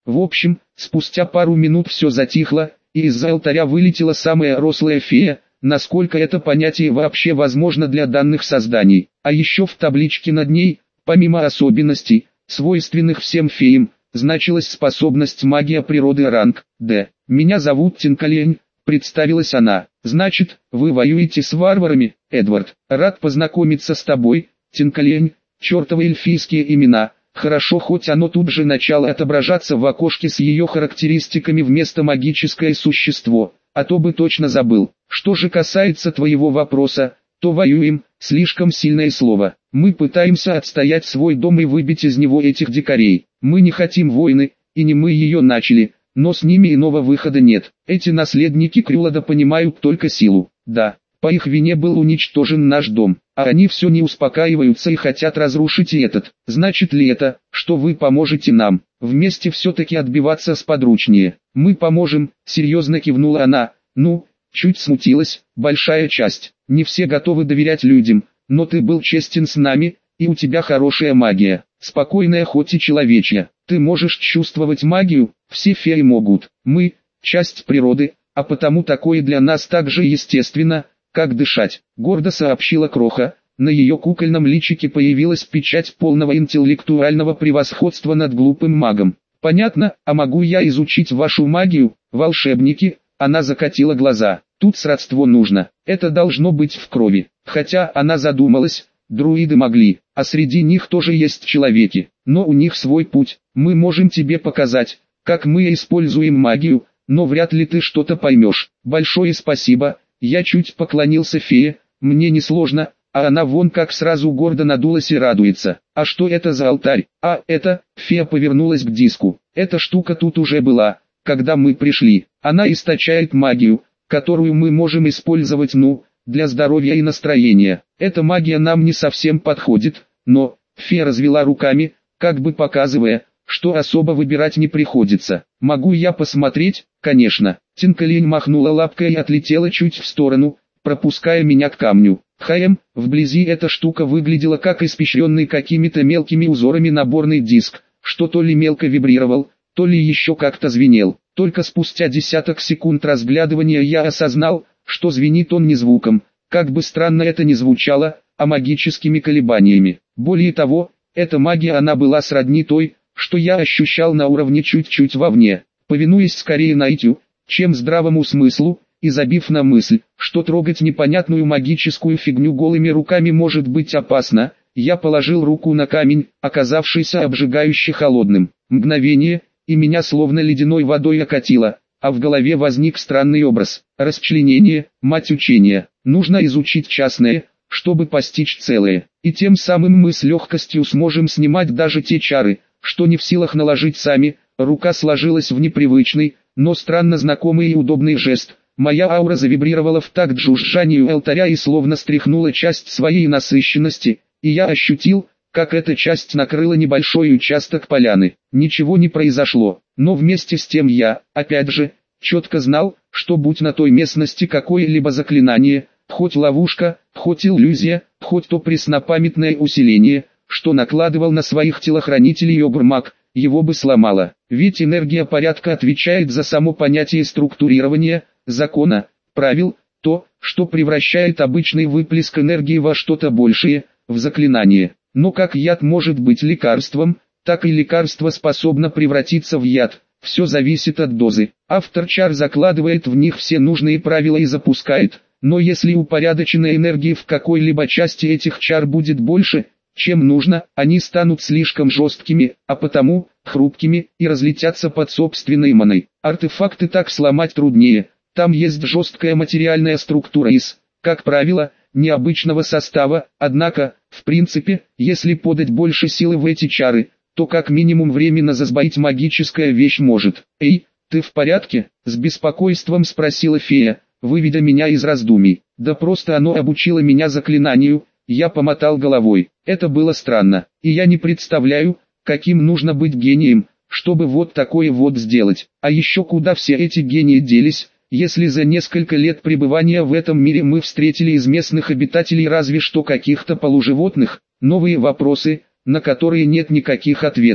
В общем, спустя пару минут все затихло, и из-за алтаря вылетела самая рослая фея, насколько это понятие вообще возможно для данных созданий. А еще в табличке над ней, помимо особенностей, свойственных всем феям, значилась способность магия природы ранг D. «Меня зовут Тинкалень», — представилась она. «Значит, вы воюете с варварами, Эдвард? Рад познакомиться с тобой, Тинкалень». Чертовы эльфийские имена. Хорошо, хоть оно тут же начало отображаться в окошке с ее характеристиками вместо магическое существо, а то бы точно забыл. Что же касается твоего вопроса, то воюем, слишком сильное слово. Мы пытаемся отстоять свой дом и выбить из него этих дикарей. Мы не хотим войны, и не мы ее начали, но с ними иного выхода нет. Эти наследники Крюлада понимают только силу. Да, по их вине был уничтожен наш дом, а они все не успокаиваются и хотят разрушить и этот. Значит ли это, что вы поможете нам? Вместе все-таки отбиваться сподручнее. Мы поможем, серьезно кивнула она. Ну, чуть смутилась, большая часть. Не все готовы доверять людям, но ты был честен с нами, и у тебя хорошая магия. Спокойная, хоть и человечья. Ты можешь чувствовать магию, все феи могут. Мы – часть природы, а потому такое для нас так же естественно, как дышать. Гордо сообщила Кроха. На ее кукольном личике появилась печать полного интеллектуального превосходства над глупым магом. Понятно, а могу я изучить вашу магию, волшебники? Она закатила глаза. Тут сродство нужно, это должно быть в крови. Хотя она задумалась, друиды могли, а среди них тоже есть человеки, но у них свой путь. Мы можем тебе показать, как мы используем магию, но вряд ли ты что-то поймешь. Большое спасибо, я чуть поклонился фее, мне несложно, а она вон как сразу гордо надулась и радуется. А что это за алтарь? А это, фея повернулась к диску. Эта штука тут уже была, когда мы пришли. Она источает магию, которую мы можем использовать, для здоровья и настроения. Эта магия нам не совсем подходит, но, фея развела руками, как бы показывая, что особо выбирать не приходится. Могу я посмотреть? Конечно. Тинкалень махнула лапкой и отлетела чуть в сторону, пропуская меня к камню. Вблизи эта штука выглядела как испещренный какими-то мелкими узорами наборный диск, что то ли мелко вибрировал, то ли еще как-то звенел. Только спустя десяток секунд разглядывания я осознал, что звенит он не звуком, как бы странно это ни звучало, а магическими колебаниями. Более того, эта магия она была сродни той, что я ощущал на уровне чуть-чуть вовне. Повинуясь скорее наитию, чем здравому смыслу, и забив на мысль, что трогать непонятную магическую фигню голыми руками может быть опасно, я положил руку на камень, оказавшийся обжигающе холодным. Мгновение, и меня словно ледяной водой окатило, а в голове возник странный образ. Расчленение, мать учения. Нужно изучить частное, чтобы постичь целое, и тем самым мы с легкостью сможем снимать даже те чары, что не в силах наложить сами. Рука сложилась в непривычный, но странно знакомый и удобный жест. Моя аура завибрировала в такт жужжанию алтаря и словно стряхнула часть своей насыщенности, и я ощутил, как эта часть накрыла небольшой участок поляны. Ничего не произошло, но вместе с тем я, опять же, четко знал, что будь на той местности какое-либо заклинание, хоть ловушка, хоть иллюзия, хоть то преснопамятное усиление, что накладывал на своих телохранителей Огрмак, его бы сломало. Ведь энергия порядка отвечает за само понятие структурирования, закона, правил, то, что превращает обычный выплеск энергии во что-то большее, в заклинание. Но как яд может быть лекарством, так и лекарство способно превратиться в яд. Все зависит от дозы. Автор чар закладывает в них все нужные правила и запускает, но если упорядоченной энергии в какой-либо части этих чар будет больше, чем нужно, они станут слишком жесткими, а потому, хрупкими, и разлетятся под собственной маной. Артефакты так сломать труднее, там есть жесткая материальная структура из, как правило, необычного состава, однако, в принципе, если подать больше силы в эти чары, то как минимум временно засбоить магическая вещь может. «Эй, ты в порядке?» — с беспокойством спросила фея, выведя меня из раздумий. «Да просто оно обучило меня заклинанию». Я помотал головой. Это было странно, и я не представляю, каким нужно быть гением, чтобы вот такое вот сделать. А еще куда все эти гении делись, если за несколько лет пребывания в этом мире мы встретили из местных обитателей разве что каких-то полуживотных, новые вопросы, на которые нет никаких ответов.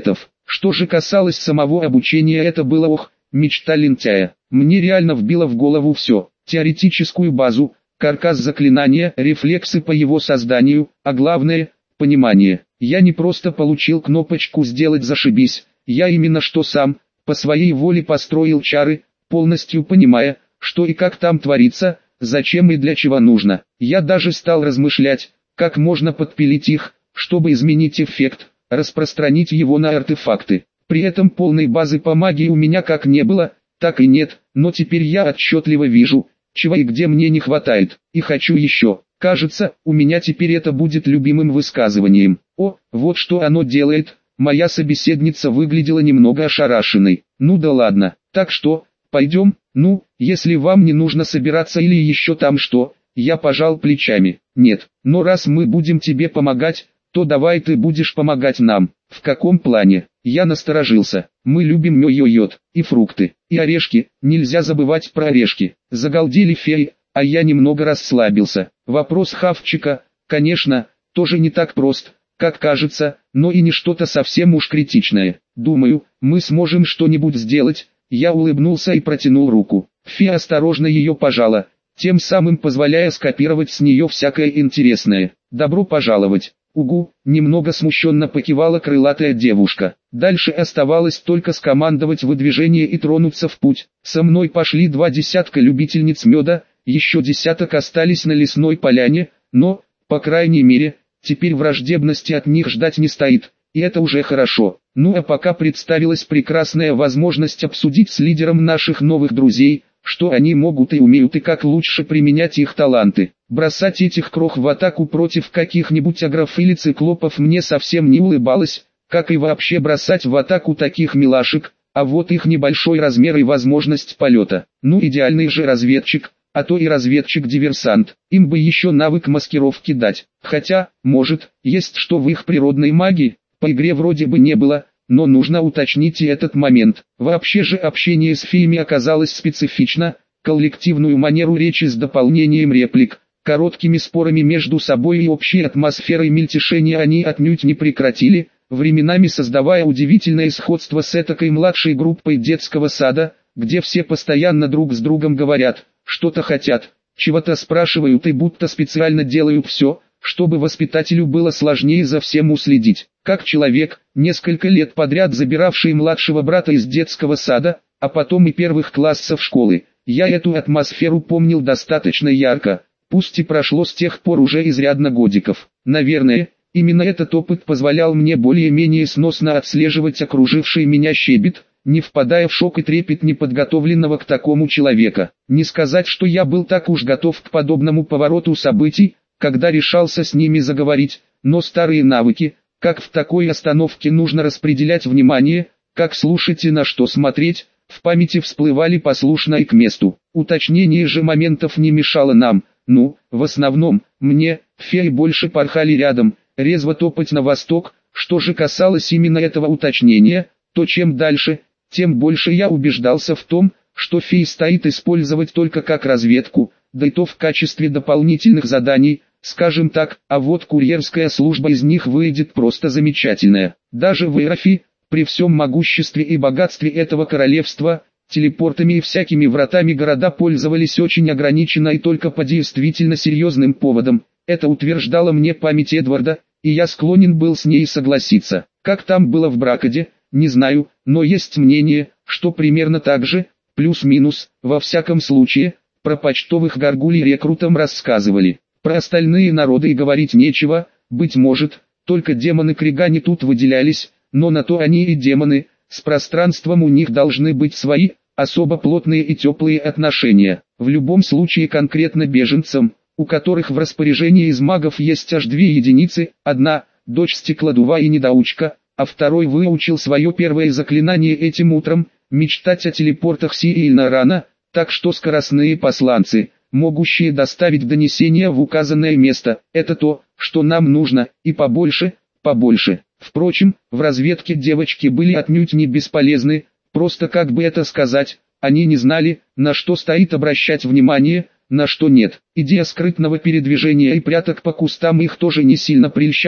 Что же касалось самого обучения, это было мечта лентяя. Мне реально вбило в голову все: теоретическую базу, каркас заклинания, рефлексы по его созданию, а главное – понимание. Я не просто получил кнопочку «сделать зашибись», я именно что сам, по своей воле построил чары, полностью понимая, что и как там творится, зачем и для чего нужно. Я даже стал размышлять, как можно подпилить их, чтобы изменить эффект, распространить его на артефакты. При этом полной базы по магии у меня как не было, так и нет, но теперь я отчетливо вижу, чего и где мне не хватает, и хочу еще. Кажется, у меня теперь это будет любимым высказыванием. О, вот что оно делает. Моя собеседница выглядела немного ошарашенной. Ну да ладно, так что, пойдем? Ну, если вам не нужно собираться или еще там что, я пожал плечами. Нет, но раз мы будем тебе помогать, то давай ты будешь помогать нам. В каком плане? Я насторожился. Мы любим йод и фрукты, и орешки, нельзя забывать про орешки. Загалдели феи, а я немного расслабился. Вопрос хавчика, конечно, тоже не так прост, как кажется, но и не что-то совсем уж критичное. Думаю, мы сможем что-нибудь сделать. Я улыбнулся и протянул руку. Фея осторожно ее пожала, тем самым позволяя скопировать с нее всякое интересное. Добро пожаловать. Угу, немного смущенно покивала крылатая девушка. Дальше оставалось только скомандовать выдвижение и тронуться в путь. Со мной пошли 2 десятка любительниц меда, еще десяток остались на лесной поляне, но, по крайней мере, теперь враждебности от них ждать не стоит, и это уже хорошо. Ну а пока представилась прекрасная возможность обсудить с лидером наших новых друзей, что они могут и умеют и как лучше применять их таланты. Бросать этих крох в атаку против каких-нибудь агров или циклопов мне совсем не улыбалось, как и вообще бросать в атаку таких милашек, а вот их небольшой размер и возможность полета. Ну идеальный же разведчик, а то и разведчик-диверсант, им бы еще навык маскировки дать. Хотя, может, есть что в их природной магии, по игре вроде бы не было, но нужно уточнить и этот момент. Вообще же общение с феями оказалось специфично, коллективную манеру речи с дополнением реплик, короткими спорами между собой и общей атмосферой мельтешения они отнюдь не прекратили, временами создавая удивительное сходство с этакой младшей группой детского сада, где все постоянно друг с другом говорят, что-то хотят, чего-то спрашивают и будто специально делают все, чтобы воспитателю было сложнее за всем уследить. Как человек, несколько лет подряд забиравший младшего брата из детского сада, а потом и первых классов школы, я эту атмосферу помнил достаточно ярко, пусть и прошло с тех пор уже изрядно годиков. Наверное, именно этот опыт позволял мне более-менее сносно отслеживать окруживший меня щебет, не впадая в шок и трепет неподготовленного к такому человека. Не сказать, что я был так уж готов к подобному повороту событий, когда решался с ними заговорить, но старые навыки, как в такой остановке нужно распределять внимание, как слушать и на что смотреть, в памяти всплывали послушно и к месту. Уточнение же моментов не мешало нам, в основном, мне, феи больше порхали рядом, резво топать на восток. Что же касалось именно этого уточнения, то чем дальше, тем больше я убеждался в том, что феи стоит использовать только как разведку, да и то в качестве дополнительных заданий, скажем так, а вот курьерская служба из них выйдет просто замечательная. Даже в Эрафи, при всем могуществе и богатстве этого королевства, телепортами и всякими вратами города пользовались очень ограниченно и только по действительно серьезным поводам. Это утверждала мне память Эдварда, и я склонен был с ней согласиться. Как там было в Бракаде, не знаю, но есть мнение, что примерно так же, плюс-минус, во всяком случае, про почтовых горгулей рекрутам рассказывали. Про остальные народы и говорить нечего, быть может, только демоны Кригани тут выделялись, но на то они и демоны, с пространством у них должны быть свои, особо плотные и теплые отношения. В любом случае конкретно беженцам, у которых в распоряжении из магов есть аж 2 единицы, одна, дочь стеклодува и недоучка, а второй выучил свое первое заклинание этим утром, мечтать о телепортах сильно рано, так что скоростные посланцы, могущие доставить донесение в указанное место, это то, что нам нужно, и побольше, побольше. Впрочем, в разведке девочки были отнюдь не бесполезны, просто как бы это сказать, они не знали, на что стоит обращать внимание, на что нет. Идея скрытного передвижения и пряток по кустам их тоже не сильно прельщала,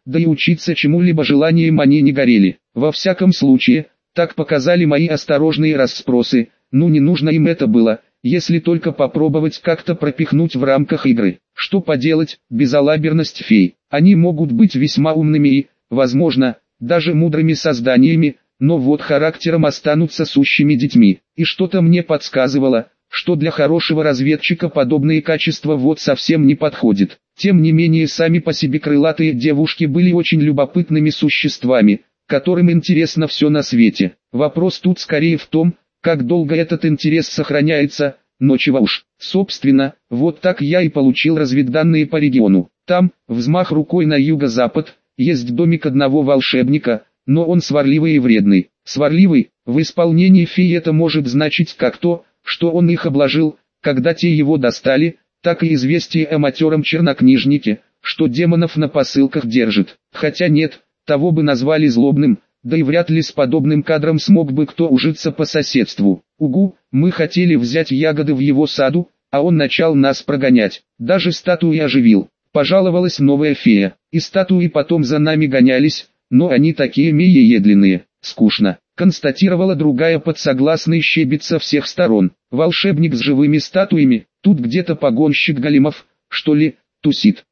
да и учиться чему-либо желанием они не горели. Во всяком случае, так показали мои осторожные расспросы, ну не нужно им это было, если только попробовать как-то пропихнуть в рамках игры. Что поделать, безалаберность фей. Они могут быть весьма умными и, возможно, даже мудрыми созданиями, но вот характером останутся сущими детьми. И что-то мне подсказывало, что для хорошего разведчика подобные качества вот совсем не подходят. Тем не менее сами по себе крылатые девушки были очень любопытными существами, которым интересно все на свете. Вопрос тут скорее в том, как долго этот интерес сохраняется, но чего уж. Собственно, вот так я и получил разведданные по региону. Там, взмах рукой на юго-запад, есть домик одного волшебника, но он сварливый и вредный. Сварливый, в исполнении феи это может значить как то, что он их обложил, когда те его достали, так и известие о матером чернокнижнике, что демонов на посылках держит. Хотя нет, того бы назвали злобным, да и вряд ли с подобным кадром смог бы кто ужиться по соседству. Угу, мы хотели взять ягоды в его саду, а он начал нас прогонять. Даже статуи оживил. Пожаловалась новая фея, и статуи потом за нами гонялись, но они такие медленные, скучно, констатировала другая под согласный щебет со всех сторон. Волшебник с живыми статуями, тут где-то погонщик големов, что ли, тусит.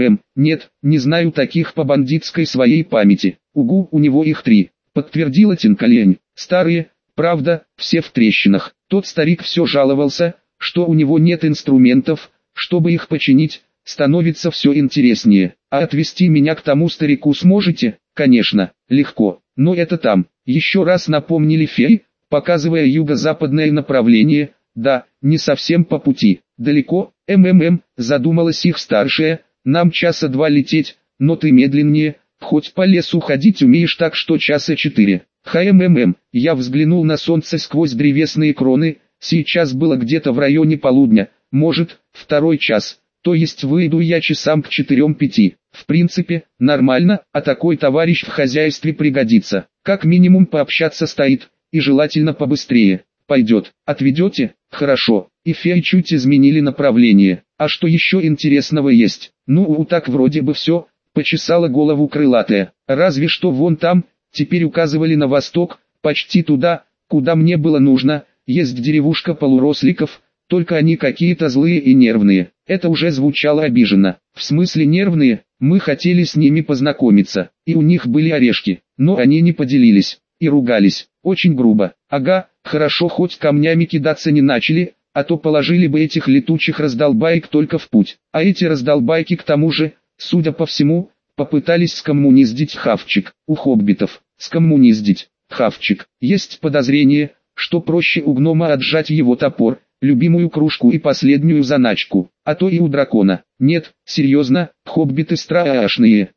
Нет, не знаю таких по бандитской своей памяти. Угу, у него их 3, подтвердила Тинкалень. Старые, правда, все в трещинах. Тот старик все жаловался, что у него нет инструментов, чтобы их починить. Становится все интереснее. А отвезти меня к тому старику сможете? Конечно, легко. Но это там. Еще раз напомнили феи, показывая юго-западное направление. Да, не совсем по пути. Далеко, задумалась их старшая. Нам часа 2 лететь, но ты медленнее. Хоть по лесу ходить умеешь, так что часа 4. Я взглянул на солнце сквозь древесные кроны. Сейчас было где-то в районе полудня. Может, 2 час. То есть выйду я часам к 4-5. В принципе, нормально, а такой товарищ в хозяйстве пригодится. Как минимум пообщаться стоит, и желательно побыстрее. Пойдет, отведете? Хорошо. И феи чуть изменили направление. А что еще интересного есть? Ну так вроде бы все, почесала голову крылатая. Разве что вон там, теперь указывали на восток, почти туда, куда мне было нужно, есть деревушка полуросликов. Только они какие-то злые и нервные. Это уже звучало обиженно. В смысле нервные? Мы хотели с ними познакомиться, и у них были орешки, но они не поделились, и ругались, очень грубо. Ага, хорошо хоть камнями кидаться не начали, а то положили бы этих летучих раздолбаек только в путь. А эти раздолбайки к тому же, судя по всему, попытались скоммуниздить хавчик. У хоббитов, скоммуниздить, хавчик. Есть подозрение, что проще у гнома отжать его топор, любимую кружку и последнюю заначку, а то и у дракона. Нет, серьезно, хоббиты страшные.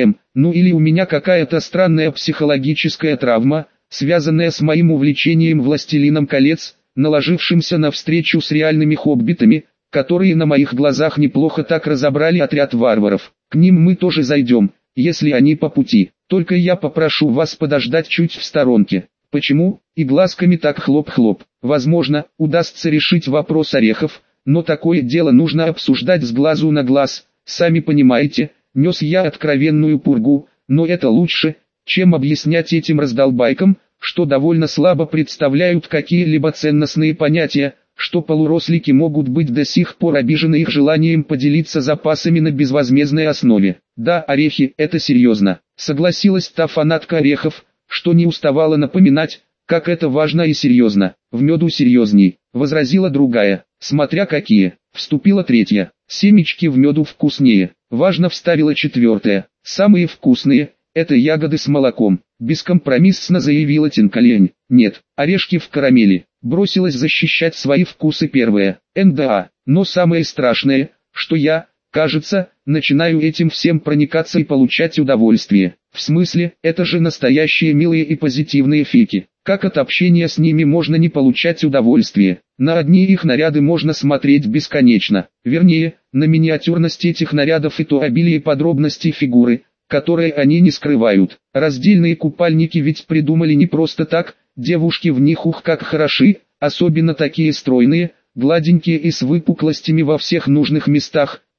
Ну или у меня какая-то странная психологическая травма, связанная с моим увлечением «Властелином колец», наложившимся на встречу с реальными хоббитами, которые на моих глазах неплохо так разобрали отряд варваров. К ним мы тоже зайдем, если они по пути. Только я попрошу вас подождать чуть в сторонке. Почему? И глазками так хлоп-хлоп. Возможно, удастся решить вопрос орехов, но такое дело нужно обсуждать с глазу на глаз. Сами понимаете, нес я откровенную пургу, но это лучше, чем объяснять этим раздолбайкам, что довольно слабо представляют какие-либо ценностные понятия, что полурослики могут быть до сих пор обижены их желанием поделиться запасами на безвозмездной основе. Да, орехи, это серьезно, согласилась та фанатка орехов, что не уставала напоминать, как это важно и серьезно. В меду серьезней, возразила другая, смотря какие. Вступила третья, семечки в меду вкуснее. Важно, вставила четвертая, самые вкусные, это ягоды с молоком. Бескомпромиссно заявила Тинкалень. Нет, орешки в карамели. Бросилась защищать свои вкусы первая. НДА. Но самое страшное, что я, кажется, начинаю этим всем проникаться и получать удовольствие. В смысле, это же настоящие милые и позитивные фики. Как от общения с ними можно не получать удовольствие? На одни их наряды можно смотреть бесконечно. Вернее, на миниатюрность этих нарядов и то обилие подробностей фигуры, которые они не скрывают. Раздельные купальники ведь придумали не просто так, девушки в них ух как хороши, особенно такие стройные, гладенькие и с выпуклостями во всех нужных местах.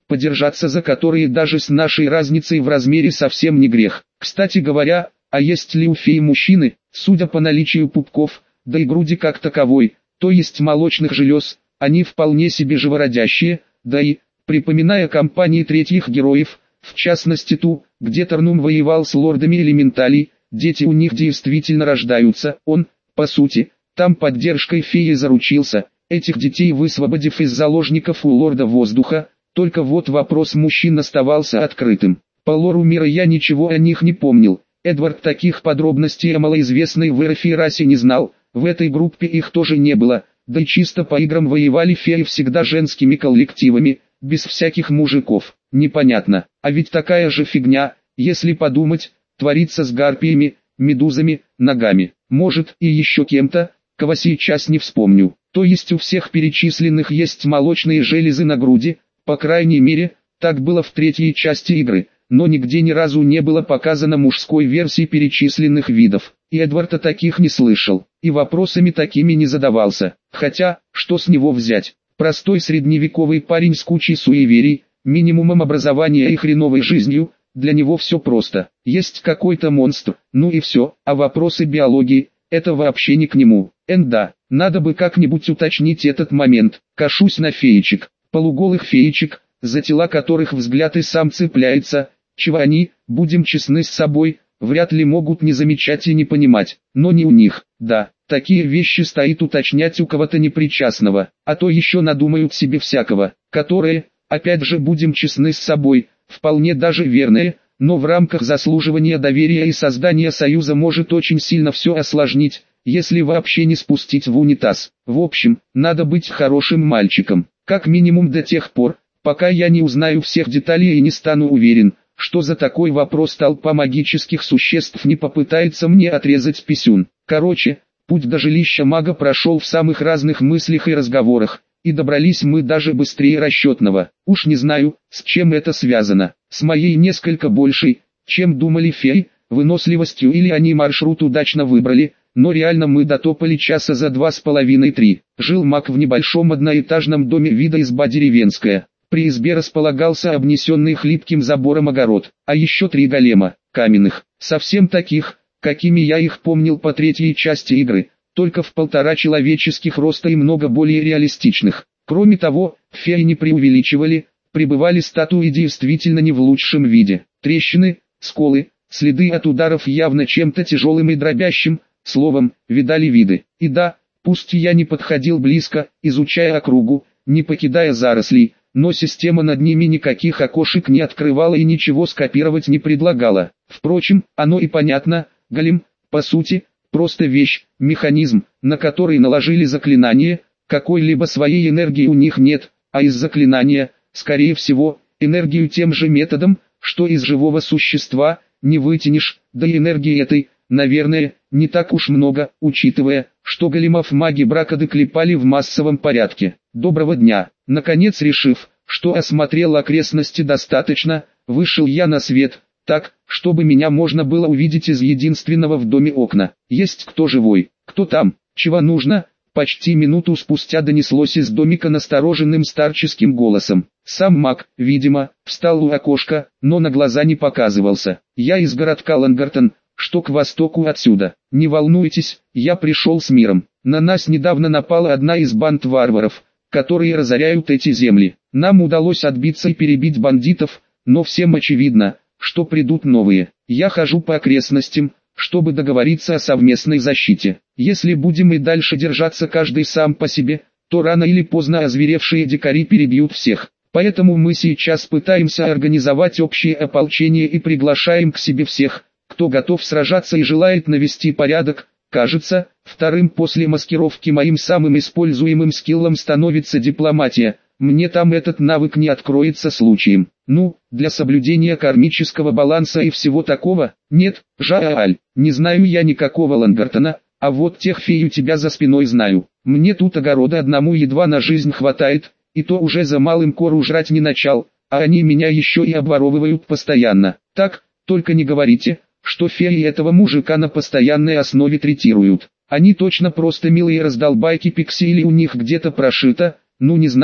подержаться за которые даже с нашей разницей в размере совсем не грех. Кстати говоря, а есть ли у феи мужчины, судя по наличию пупков, да и груди как таковой, то есть молочных желез, они вполне себе живородящие, да и, припоминая кампании третьих героев, в частности ту, где Торнум воевал с лордами элементалей, дети у них действительно рождаются, он, по сути, там поддержкой феи заручился, этих детей высвободив из заложников у лорда воздуха, только вот вопрос мужчин оставался открытым. По лору мира я ничего о них не помнил, Эдвард таких подробностей о малоизвестной в Эрфе расе не знал, в этой группе их тоже не было, да и чисто по играм воевали феи всегда женскими коллективами, без всяких мужиков. Непонятно, а ведь такая же фигня, если подумать, творится с гарпиями, медузами, ногами, может и еще кем-то, кого сейчас не вспомню. То есть у всех перечисленных есть молочные железы на груди, по крайней мере, так было в третьей части игры, но нигде ни разу не было показано мужской версии перечисленных видов, и Эдвард о таких не слышал, и вопросами такими не задавался, хотя, что с него взять, простой средневековый парень с кучей суеверий, минимумом образования и хреновой жизнью, для него все просто, есть какой-то монстр, ну и все, а вопросы биологии, это вообще не к нему. Да, надо бы как-нибудь уточнить этот момент. Кашусь на феечек, полуголых феечек, за тела которых взгляд и сам цепляется, чего они, будем честны с собой, вряд ли могут не замечать и не понимать, но не у них. Да, такие вещи стоит уточнять у кого-то непричастного, а то еще надумают себе всякого, которые, опять же будем честны с собой, вполне даже верные, но в рамках заслуживания доверия и создания союза может очень сильно все осложнить, если вообще не спустить в унитаз. В общем, надо быть хорошим мальчиком, как минимум до тех пор, пока я не узнаю всех деталей и не стану уверен, что за такой вопрос толпа магических существ не попытается мне отрезать писюн. Короче, путь до жилища мага прошел в самых разных мыслях и разговорах, и добрались мы даже быстрее расчетного. Уж не знаю, с чем это связано, с моей несколько большей, чем думали феи, выносливостью или они маршрут удачно выбрали, но реально мы дотопали часа за 2,5-3. Жил маг в небольшом одноэтажном доме вида изба деревенская. При избе располагался обнесенный хлипким забором огород, а еще 3 голема, каменных, совсем таких, какими я их помнил по третьей части игры, только в 1,5 человеческих роста и много более реалистичных. Кроме того, феи не преувеличивали, пребывали статуи действительно не в лучшем виде. Трещины, сколы, следы от ударов явно чем-то тяжелым и дробящим, словом, видали виды. И да, пусть я не подходил близко, изучая округу, не покидая зарослей, но система над ними никаких окошек не открывала и ничего скопировать не предлагала. Впрочем, оно и понятно, голем, по сути, просто вещь, механизм, на который наложили заклинание, какой-либо своей энергии у них нет, а из заклинания, скорее всего, энергию тем же методом, что из живого существа, не вытянешь, да и энергии этой, наверное, не так уж много, учитывая, что големов маги брака доклепали в массовом порядке. Доброго дня. Наконец решив, что осмотрел окрестности достаточно, вышел я на свет, так, чтобы меня можно было увидеть из единственного в доме окна. Есть кто живой? Кто там? Чего нужно? Почти минуту спустя донеслось из домика настороженным старческим голосом. Сам маг, видимо, встал у окошка, но на глаза не показывался. Я из городка Лангартон, что к востоку отсюда. Не волнуйтесь, я пришел с миром. На нас недавно напала одна из банд варваров, которые разоряют эти земли. Нам удалось отбиться и перебить бандитов, но всем очевидно, что придут новые. Я хожу по окрестностям, чтобы договориться о совместной защите. Если будем и дальше держаться каждый сам по себе, то рано или поздно озверевшие дикари перебьют всех. Поэтому мы сейчас пытаемся организовать общее ополчение и приглашаем к себе всех, кто готов сражаться и желает навести порядок. Кажется, вторым после маскировки моим самым используемым скиллом становится дипломатия. Мне там этот навык не откроется случаем. Ну, для соблюдения кармического баланса и всего такого, нет, жаль, не знаю я никакого Лангартона, а вот тех фей у тебя за спиной знаю. Мне тут огорода одному едва на жизнь хватает, и то уже за малым кору жрать не начал, а они меня еще и обворовывают постоянно. Так, только не говорите, что феи этого мужика на постоянной основе третируют. Они точно просто милые раздолбайки пикси или у них где-то прошито, ну не знаю,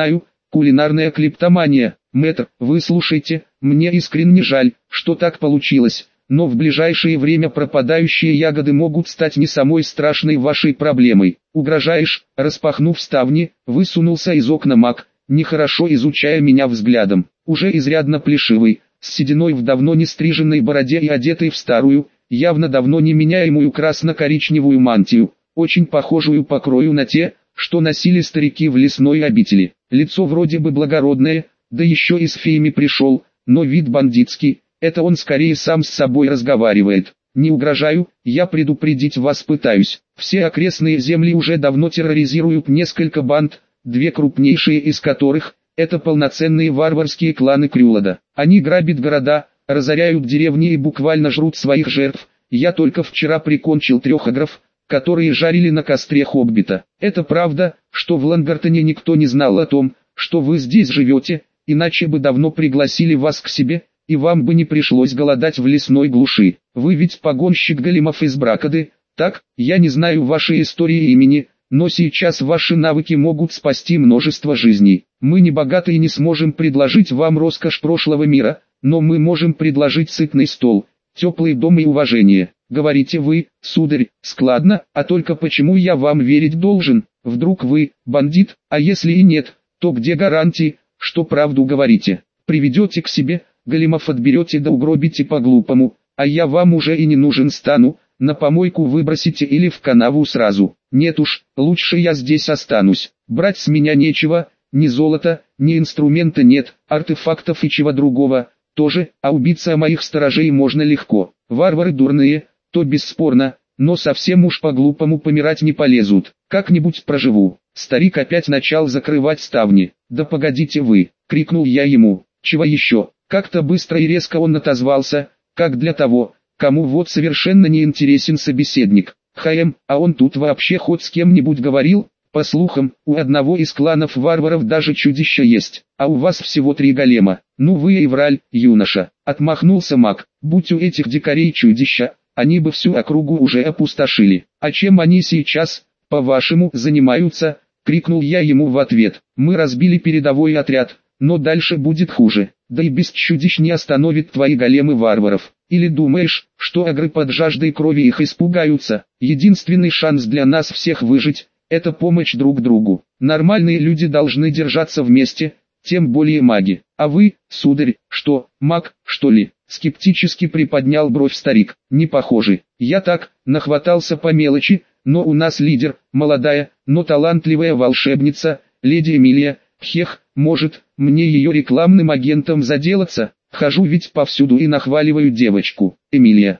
Кулинарная клептомания. Мэтр, выслушайте, мне искренне жаль, что так получилось, но в ближайшее время пропадающие ягоды могут стать не самой страшной вашей проблемой. Угрожаешь? Распахнув ставни, высунулся из окна маг, нехорошо изучая меня взглядом. Уже изрядно плешивый, с сединой в давно не стриженной бороде и одетый в старую, явно давно не меняемую красно-коричневую мантию, очень похожую по крою на те, что носили старики в лесной обители. Лицо вроде бы благородное, да еще и с феями пришел, но вид бандитский, это он скорее сам с собой разговаривает. Не угрожаю, я предупредить вас пытаюсь. Все окрестные земли уже давно терроризируют несколько банд, две крупнейшие из которых – это полноценные варварские кланы Крюлада. Они грабят города, разоряют деревни и буквально жрут своих жертв. Я только вчера прикончил 3 агров, которые жарили на костре хоббита. Это правда, что в Лангартоне никто не знал о том, что вы здесь живете, иначе бы давно пригласили вас к себе, и вам бы не пришлось голодать в лесной глуши. Вы ведь погонщик големов из Бракады, так? Я не знаю вашей истории и имени, но сейчас ваши навыки могут спасти множество жизней. Мы не богаты и не сможем предложить вам роскошь прошлого мира, но мы можем предложить сытный стол, теплый дом и уважение. Говорите вы, сударь, складно, а только почему я вам верить должен? Вдруг вы, бандит, а если и нет, то где гарантии, что правду говорите? Приведете к себе, големов отберете да угробите по-глупому, а я вам уже и не нужен стану, на помойку выбросите или в канаву сразу. Нет уж, лучше я здесь останусь. Брать с меня нечего, ни золота, ни инструмента нет, артефактов и чего другого тоже, а убиться моих сторожей можно легко. Варвары дурные, то бесспорно, но совсем уж по-глупому помирать не полезут. Как-нибудь проживу. Старик опять начал закрывать ставни. «Да погодите вы!» — крикнул я ему. «Чего еще?» Как-то быстро и резко он отозвался, как для того, кому вот совершенно не интересен собеседник. А он тут вообще хоть с кем-нибудь говорил? По слухам, у одного из кланов варваров даже чудище есть, а у вас всего 3 голема. Ну вы и враль, юноша. Отмахнулся маг. Будь у этих дикарей чудища, они бы всю округу уже опустошили. А чем они сейчас, по-вашему, занимаются? Крикнул я ему в ответ. Мы разбили передовой отряд, но дальше будет хуже. Да и без чудищ не остановит твои големы варваров. Или думаешь, что агры под жаждой крови их испугаются? Единственный шанс для нас всех выжить – это помощь друг другу. Нормальные люди должны держаться вместе, тем более маги. А вы, сударь, что, маг, что ли? Скептически приподнял бровь старик. Не похожи. Я так, нахватался по мелочи, но у нас лидер, молодая, но талантливая волшебница, леди Эмилия. Хех, может, мне ее рекламным агентом заделаться? Хожу ведь повсюду и нахваливаю девочку. Эмилия,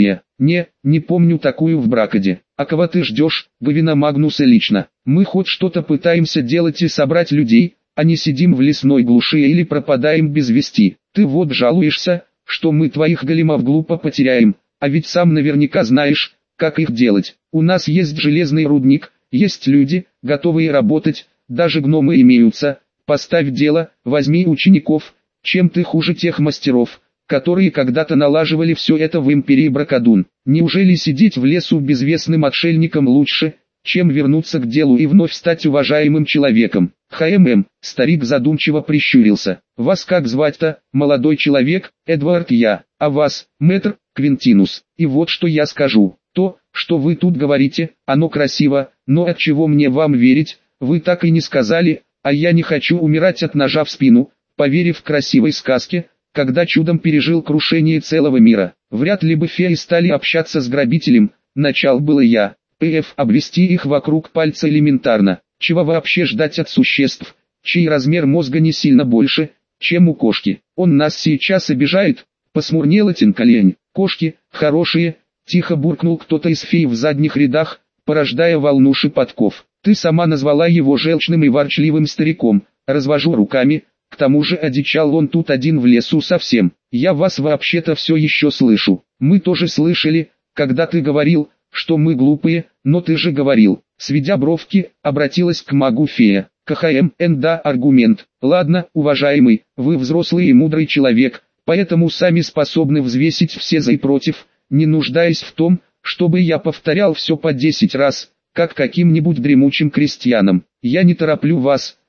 не помню такую в Бракаде. А кого ты ждешь, Гавина Магнуса лично? Мы хоть что-то пытаемся делать и собрать людей, а не сидим в лесной глуши или пропадаем без вести. Ты вот жалуешься, что мы твоих големов глупо потеряем, а ведь сам наверняка знаешь, как их делать. У нас есть железный рудник, есть люди, готовые работать, даже гномы имеются. Поставь дело, возьми учеников. Чем ты хуже тех мастеров, которые когда-то налаживали все это в империи Бракадун? Неужели сидеть в лесу безвестным отшельником лучше, чем вернуться к делу и вновь стать уважаемым человеком? Старик задумчиво прищурился. Вас как звать-то, молодой человек? Эдвард я. А вас, мэтр, Квинтинус. И вот что я скажу. То, что вы тут говорите, оно красиво, но от чего мне вам верить, вы так и не сказали, а я не хочу умирать от ножа в спину, поверив красивой сказке, когда чудом пережил крушение целого мира. Вряд ли бы феи стали общаться с грабителем, начал было я. Обвести их вокруг пальца элементарно. Чего вообще ждать от существ, чей размер мозга не сильно больше, чем у кошки? Он нас сейчас обижает, посмурнела Тинкалень. Кошки, хорошие, тихо буркнул кто-то из фей в задних рядах, порождая волну шепотков. Ты сама назвала его желчным и ворчливым стариком. Развожу руками. К тому же одичал он тут один в лесу совсем. Я вас вообще-то все еще слышу. Мы тоже слышали, когда ты говорил, что мы глупые, но ты же говорил. Сведя бровки, обратилась к магу фея. Да, аргумент. Ладно, уважаемый, вы взрослый и мудрый человек, поэтому сами способны взвесить все за и против, не нуждаясь в том, чтобы я повторял все по 10 раз, как каким-нибудь дремучим крестьянам. Я не тороплю вас,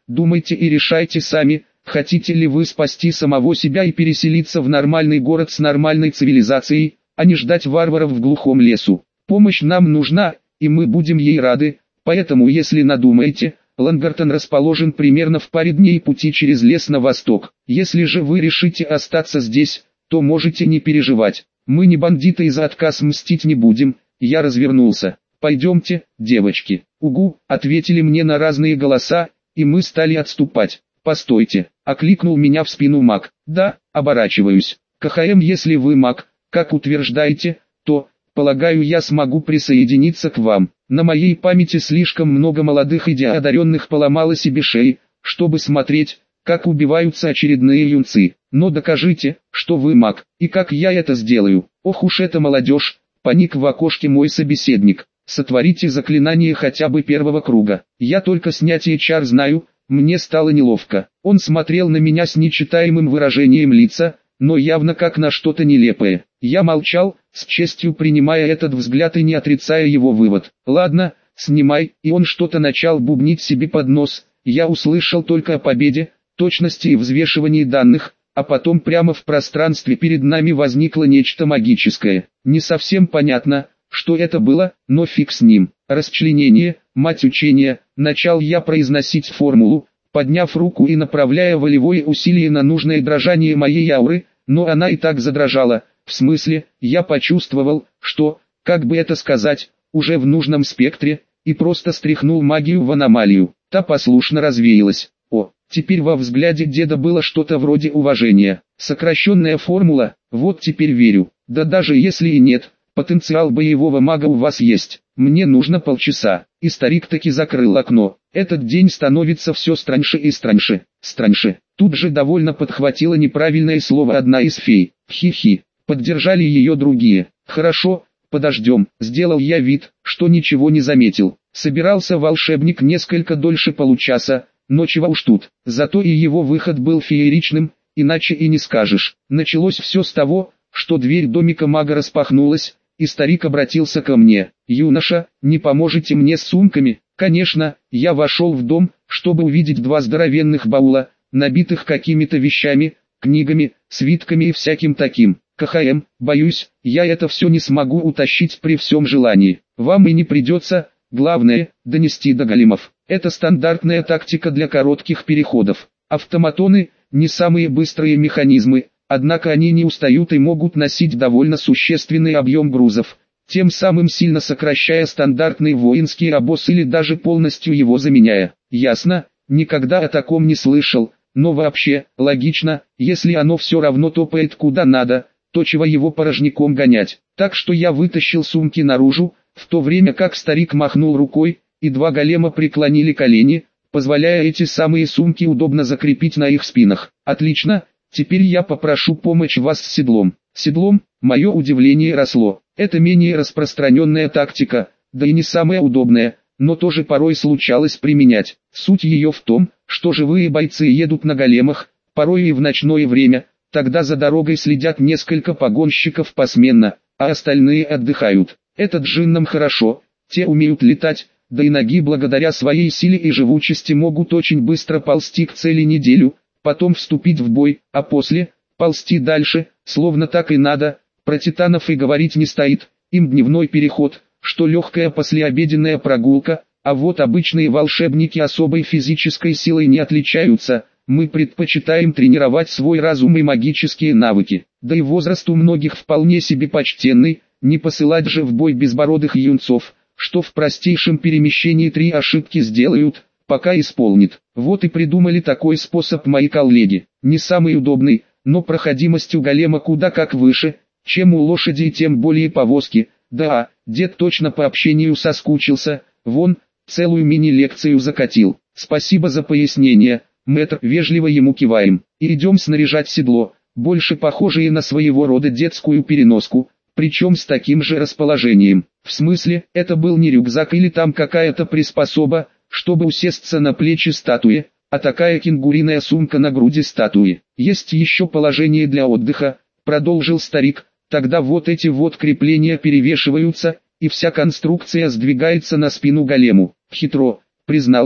думайте и решайте сами, хотите ли вы спасти самого себя и переселиться в нормальный город с нормальной цивилизацией, а не ждать варваров в глухом лесу. Помощь нам нужна, и мы будем ей рады, поэтому если надумаете, Лангартон расположен примерно в паре дней пути через лес на восток. Если же вы решите остаться здесь, то можете не переживать. Мы не бандиты и за отказ мстить не будем. Я развернулся. Пойдемте, девочки. Угу, ответили мне на разные голоса, и мы стали отступать. Постойте, окликнул меня в спину маг. Да, оборачиваюсь. КХМ, если вы маг, как утверждаете, то, полагаю, я смогу присоединиться к вам. На моей памяти слишком много молодых и одаренных поломало себе шеи, чтобы смотреть, как убиваются очередные юнцы. Но докажите, что вы маг, и как я это сделаю. Ох уж эта молодежь, паник в окошке мой собеседник. Сотворите заклинание хотя бы первого круга. Я только снятие чар знаю, мне стало неловко. Он смотрел на меня с нечитаемым выражением лица, но явно как на что-то нелепое. Я молчал, с честью принимая этот взгляд и не отрицая его вывод. «Ладно, снимай», и он что-то начал бубнить себе под нос. Я услышал только о победе, точности и взвешивании данных, а потом прямо в пространстве перед нами возникло нечто магическое. Не совсем понятно, что это было, но фиг с ним. Расчленение, мать учения, начал я произносить формулу, подняв руку и направляя волевое усилие на нужное дрожание моей ауры, но она и так задрожала. В смысле, я почувствовал, что, как бы это сказать, уже в нужном спектре, и просто стряхнул магию в аномалию. Та послушно развеялась. О, теперь во взгляде деда было что-то вроде уважения. Сокращенная формула, вот теперь верю. Да даже если и нет, потенциал боевого мага у вас есть. Мне нужно полчаса. И старик таки закрыл окно. Этот день становится все страньше и страньше. Страньше. Тут же довольно подхватила неправильное слово одна из фей. Хи-хи. Поддержали ее другие. Хорошо, подождем. Сделал я вид, что ничего не заметил. Собирался волшебник несколько дольше получаса, но чего уж тут. Зато и его выход был фееричным, иначе и не скажешь. Началось все с того, что дверь домика мага распахнулась, и старик обратился ко мне. «Юноша, не поможете мне с сумками?» Конечно, я вошел в дом, чтобы увидеть два здоровенных баула, набитых какими-то вещами, книгами, свитками и всяким таким. КХМ, боюсь, я это все не смогу утащить при всем желании. Вам и не придется, главное, донести до големов. Это стандартная тактика для коротких переходов. Автоматоны – не самые быстрые механизмы, однако они не устают и могут носить довольно существенный объем грузов, тем самым сильно сокращая стандартный воинский обоз или даже полностью его заменяя. Ясно, никогда о таком не слышал, но вообще, логично, если оно все равно топает куда надо, то чего его порожняком гонять. Так что я вытащил сумки наружу, в то время как старик махнул рукой, и два голема преклонили колени, позволяя эти самые сумки удобно закрепить на их спинах. Отлично, теперь я попрошу помочь вас с седлом. Седлом, мое удивление росло. Это менее распространенная тактика, да и не самая удобная, но тоже порой случалось применять. Суть ее в том, что живые бойцы едут на големах, порой и в ночное время, тогда за дорогой следят несколько погонщиков посменно, а остальные отдыхают. Это джиннам хорошо, те умеют летать, да и ноги благодаря своей силе и живучести могут очень быстро ползти к цели неделю, потом вступить в бой, а после, ползти дальше, словно так и надо. Про титанов и говорить не стоит, им дневной переход, что легкая послеобеденная прогулка, а вот обычные волшебники особой физической силой не отличаются, мы предпочитаем тренировать свой разум и магические навыки, да и возраст у многих вполне себе почтенный, не посылать же в бой безбородых юнцов, что в простейшем перемещении 3 ошибки сделают, пока исполнит. Вот и придумали такой способ мои коллеги, не самый удобный, но проходимость у голема куда как выше, чем у лошади и тем более повозки. Да, дед точно по общению соскучился, вон, целую мини-лекцию закатил. Спасибо за пояснение, мэтр, вежливо ему киваем. И идем снаряжать седло, больше похожее на своего рода детскую переноску, причем с таким же расположением. В смысле, это был не рюкзак или там какая-то приспособа, чтобы усесться на плечи статуи, а такая кенгуриная сумка на груди статуи. Есть еще положение для отдыха, продолжил старик. Тогда вот эти вот крепления перевешиваются, и вся конструкция сдвигается на спину голему. Хитро, признал я.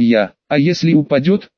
А если упадет,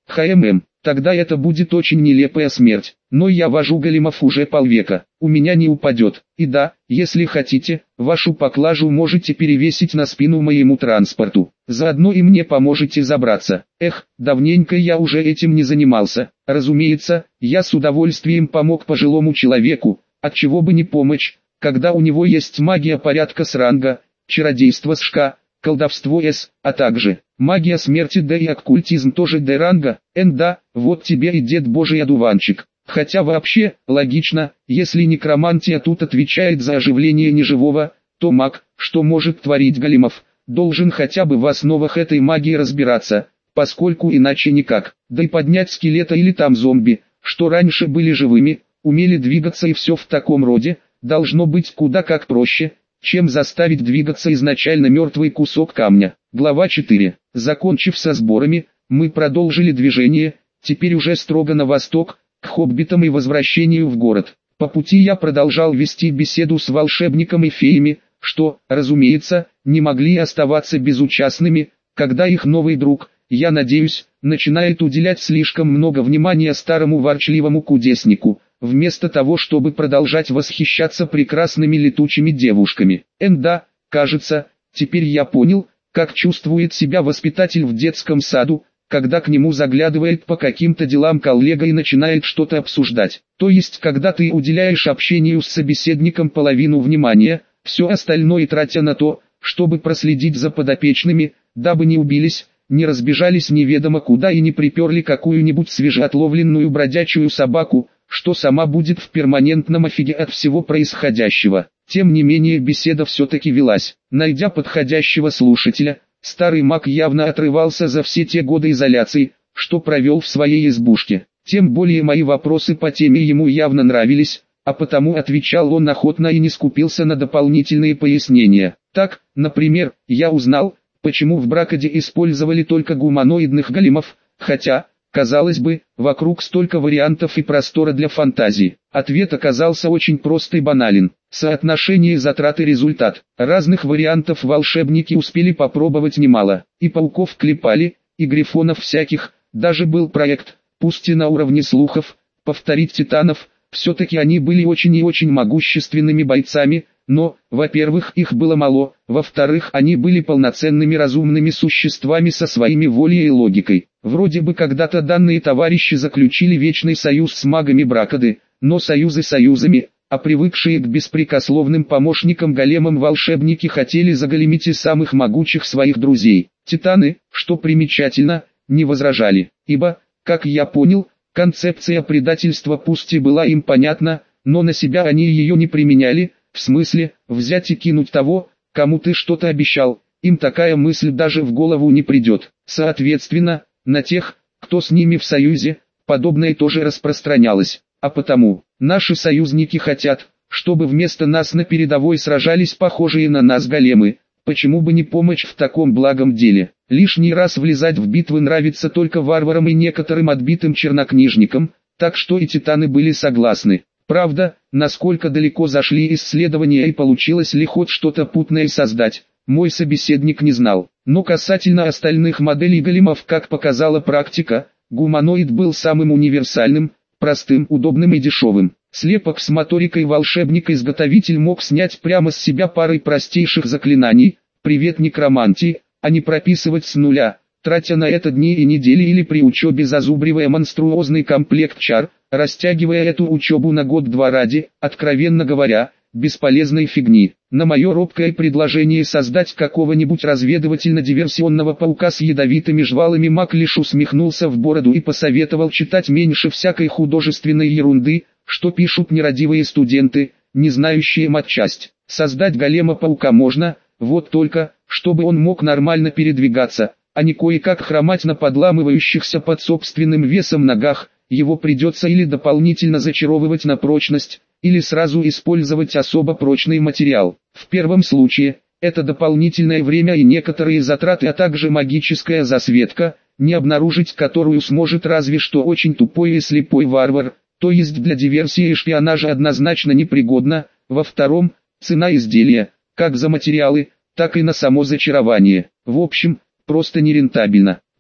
тогда это будет очень нелепая смерть. Но я вожу големов уже полвека, у меня не упадет. И да, если хотите, вашу поклажу можете перевесить на спину моему транспорту. Заодно и мне поможете забраться. Эх, давненько я уже этим не занимался. Разумеется, я с удовольствием помог пожилому человеку, отчего бы не помочь, когда у него есть магия порядка с ранга, чародейство с ШК, колдовство С, а также магия смерти Д и оккультизм тоже Д ранга, да, вот тебе и дед божий одуванчик. Хотя вообще, логично, если некромантия тут отвечает за оживление неживого, то маг, что может творить големов, должен хотя бы в основах этой магии разбираться, поскольку иначе никак. Да и поднять скелета или там зомби, что раньше были живыми, умели двигаться и все в таком роде, должно быть куда как проще, чем заставить двигаться изначально мертвый кусок камня. Глава 4. Закончив со сборами, мы продолжили движение, теперь уже строго на восток, к хоббитам и возвращению в город. По пути я продолжал вести беседу с волшебником и феями, что, разумеется, не могли оставаться безучастными, когда их новый друг, я надеюсь, начинает уделять слишком много внимания старому ворчливому кудеснику, вместо того чтобы продолжать восхищаться прекрасными летучими девушками. Да, кажется, теперь я понял, как чувствует себя воспитатель в детском саду, когда к нему заглядывает по каким-то делам коллега и начинает что-то обсуждать. То есть, когда ты уделяешь общению с собеседником половину внимания, все остальное тратя на то, чтобы проследить за подопечными, дабы не убились, не разбежались неведомо куда и не приперли какую-нибудь свежеотловленную бродячую собаку, что сама будет в перманентном офиге от всего происходящего. Тем не менее беседа все-таки велась. Найдя подходящего слушателя, старый маг явно отрывался за все те годы изоляции, что провел в своей избушке. Тем более мои вопросы по теме ему явно нравились, а потому отвечал он охотно и не скупился на дополнительные пояснения. Так, например, я узнал, почему в Бракаде использовали только гуманоидных големов, хотя, казалось бы, вокруг столько вариантов и простора для фантазии. Ответ оказался очень прост и банален. Соотношение затрат и результат. Разных вариантов волшебники успели попробовать немало. И пауков клепали, и грифонов всяких. Даже был проект, пусть и на уровне слухов, повторить титанов. Все-таки они были очень и очень могущественными бойцами, но, во-первых, их было мало, во-вторых, они были полноценными разумными существами со своими волей и логикой. Вроде бы когда-то данные товарищи заключили вечный союз с магами Бракады, но союзы союзами, а привыкшие к беспрекословным помощникам големам волшебники хотели заголемить и самых могучих своих друзей. Титаны, что примечательно, не возражали, ибо, как я понял, концепция предательства пусть и была им понятна, но на себя они ее не применяли, в смысле, взять и кинуть того, кому ты что-то обещал, им такая мысль даже в голову не придет. Соответственно, на тех, кто с ними в союзе, подобное тоже распространялось. А потому, наши союзники хотят, чтобы вместо нас на передовой сражались похожие на нас големы. Почему бы не помочь в таком благом деле? Лишний раз влезать в битвы нравится только варварам и некоторым отбитым чернокнижникам, так что и титаны были согласны. Правда, насколько далеко зашли исследования и получилось ли хоть что-то путное создать, мой собеседник не знал. Но касательно остальных моделей големов, как показала практика, гуманоид был самым универсальным, простым, удобным и дешевым. Слепок с моторикой волшебника-изготовитель мог снять прямо с себя парой простейших заклинаний, «Привет некромантии», а не прописывать с нуля, тратя на это дни и недели или при учебе зазубривая монструозный комплект чар, растягивая эту учебу на год-два ради, откровенно говоря, бесполезной фигни. На мое робкое предложение создать какого-нибудь разведывательно-диверсионного паука с ядовитыми жвалами маг лишь усмехнулся в бороду и посоветовал читать меньше всякой художественной ерунды, что пишут нерадивые студенты, не знающие матчасть. Создать голема-паука можно, вот только, чтобы он мог нормально передвигаться, а не кое-как хромать на подламывающихся под собственным весом ногах. Его придется или дополнительно зачаровывать на прочность, или сразу использовать особо прочный материал. В первом случае, это дополнительное время и некоторые затраты, а также магическая засветка, не обнаружить которую сможет разве что очень тупой и слепой варвар, то есть для диверсии и шпионажа однозначно непригодна. Во втором, цена изделия, как за материалы, так и на само зачарование. В общем, просто нерентабельно.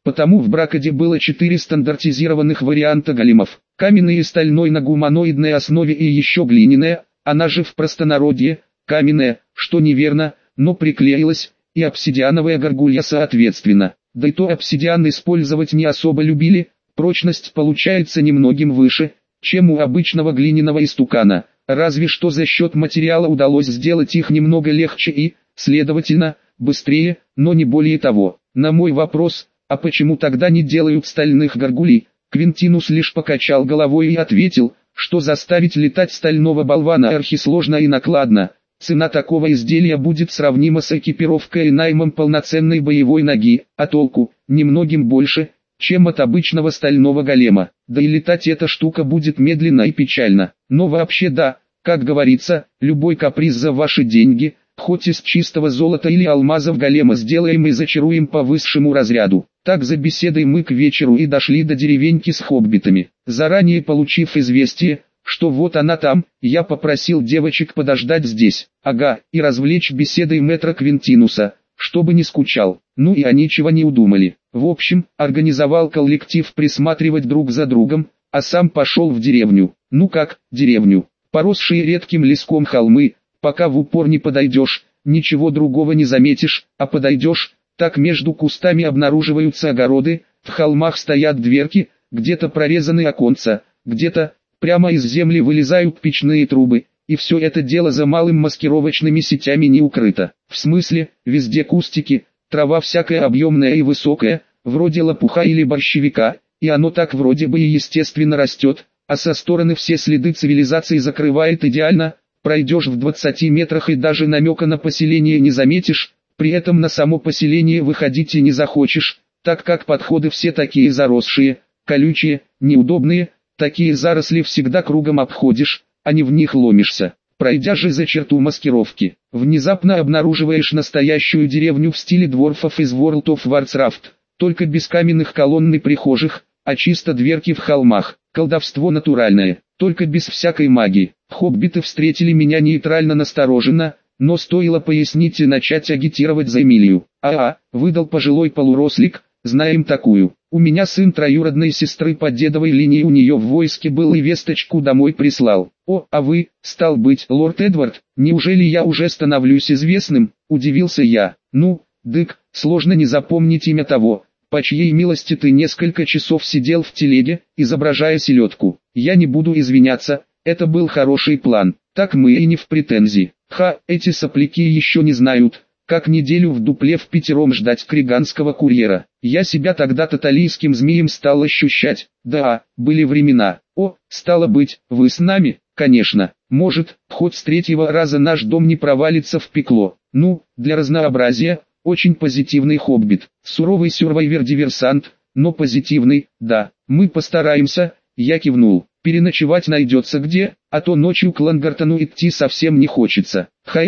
Потому в Бракоде было 4 стандартизированных варианта големов. Каменный и стальной на гуманоидной основе и еще глиняная, она же в простонародье, каменная, что неверно, но приклеилась, и обсидиановая горгулья соответственно. Да и то обсидиан использовать не особо любили, прочность получается немногим выше, чем у обычного глиняного истукана, разве что за счет материала удалось сделать их немного легче и, следовательно, быстрее, но не более того. На мой вопрос, а почему тогда не делают стальных горгулей, Квинтинус лишь покачал головой и ответил, что заставить летать стального болвана архисложно и накладно. Цена такого изделия будет сравнима с экипировкой и наймом полноценной боевой ноги, а толку немногим больше, чем от обычного стального голема. Да и летать эта штука будет медленно и печально. Но вообще да, как говорится, любой каприз за ваши деньги, хоть из чистого золота или алмазов голема сделаем и зачаруем по высшему разряду. Так за беседой мы к вечеру и дошли до деревеньки с хоббитами. Заранее получив известие, что вот она там, я попросил девочек подождать здесь, и развлечь беседой мэтра Квинтинуса, чтобы не скучал. Ну и они чего не удумали. В общем, организовал коллектив присматривать друг за другом, а сам пошел в деревню. Ну как, деревню? Поросшие редким леском холмы, пока в упор не подойдешь, ничего другого не заметишь, а подойдешь, так между кустами обнаруживаются огороды, в холмах стоят дверки, где-то прорезаны оконца, где-то прямо из земли вылезают печные трубы, и все это дело за малым маскировочными сетями не укрыто. В смысле, везде кустики, трава всякая объемная и высокая, вроде лопуха или борщевика, и оно так вроде бы и естественно растет, а со стороны все следы цивилизации закрывает идеально, пройдешь в 20 метрах и даже намека на поселение не заметишь, при этом на само поселение выходить и не захочешь, так как подходы все такие заросшие, колючие, неудобные. Такие заросли всегда кругом обходишь, а не в них ломишься. Пройдя же за черту маскировки, внезапно обнаруживаешь настоящую деревню в стиле дворфов из World of Warcraft, только без каменных колонн и прихожих, а чисто дверки в холмах. Колдовство натуральное, только без всякой магии. Хоббиты встретили меня нейтрально настороженно, но стоило пояснить и начать агитировать за Эмилию. Выдал пожилой полурослик, знаем такую. У меня сын троюродной сестры по дедовой линии у нее в войске был и весточку домой прислал. А вы, стал быть, лорд Эдвард, неужели я уже становлюсь известным, удивился я. Ну, дык, сложно не запомнить имя того, по чьей милости ты несколько часов сидел в телеге, изображая селедку. Я не буду извиняться, это был хороший план, так мы и не в претензии. Эти сопляки еще не знают, как неделю в дупле впятером ждать криганского курьера. Я себя тогда таталийским змеем стал ощущать. Да, были времена. Стало быть, вы с нами? Конечно. Может, хоть с 3-го раза наш дом не провалится в пекло. Ну, для разнообразия, очень позитивный хоббит. Суровый сюрвайвер-диверсант, но позитивный, да. Мы постараемся, я кивнул. Переночевать найдется где, а то ночью к Лангартону идти совсем не хочется.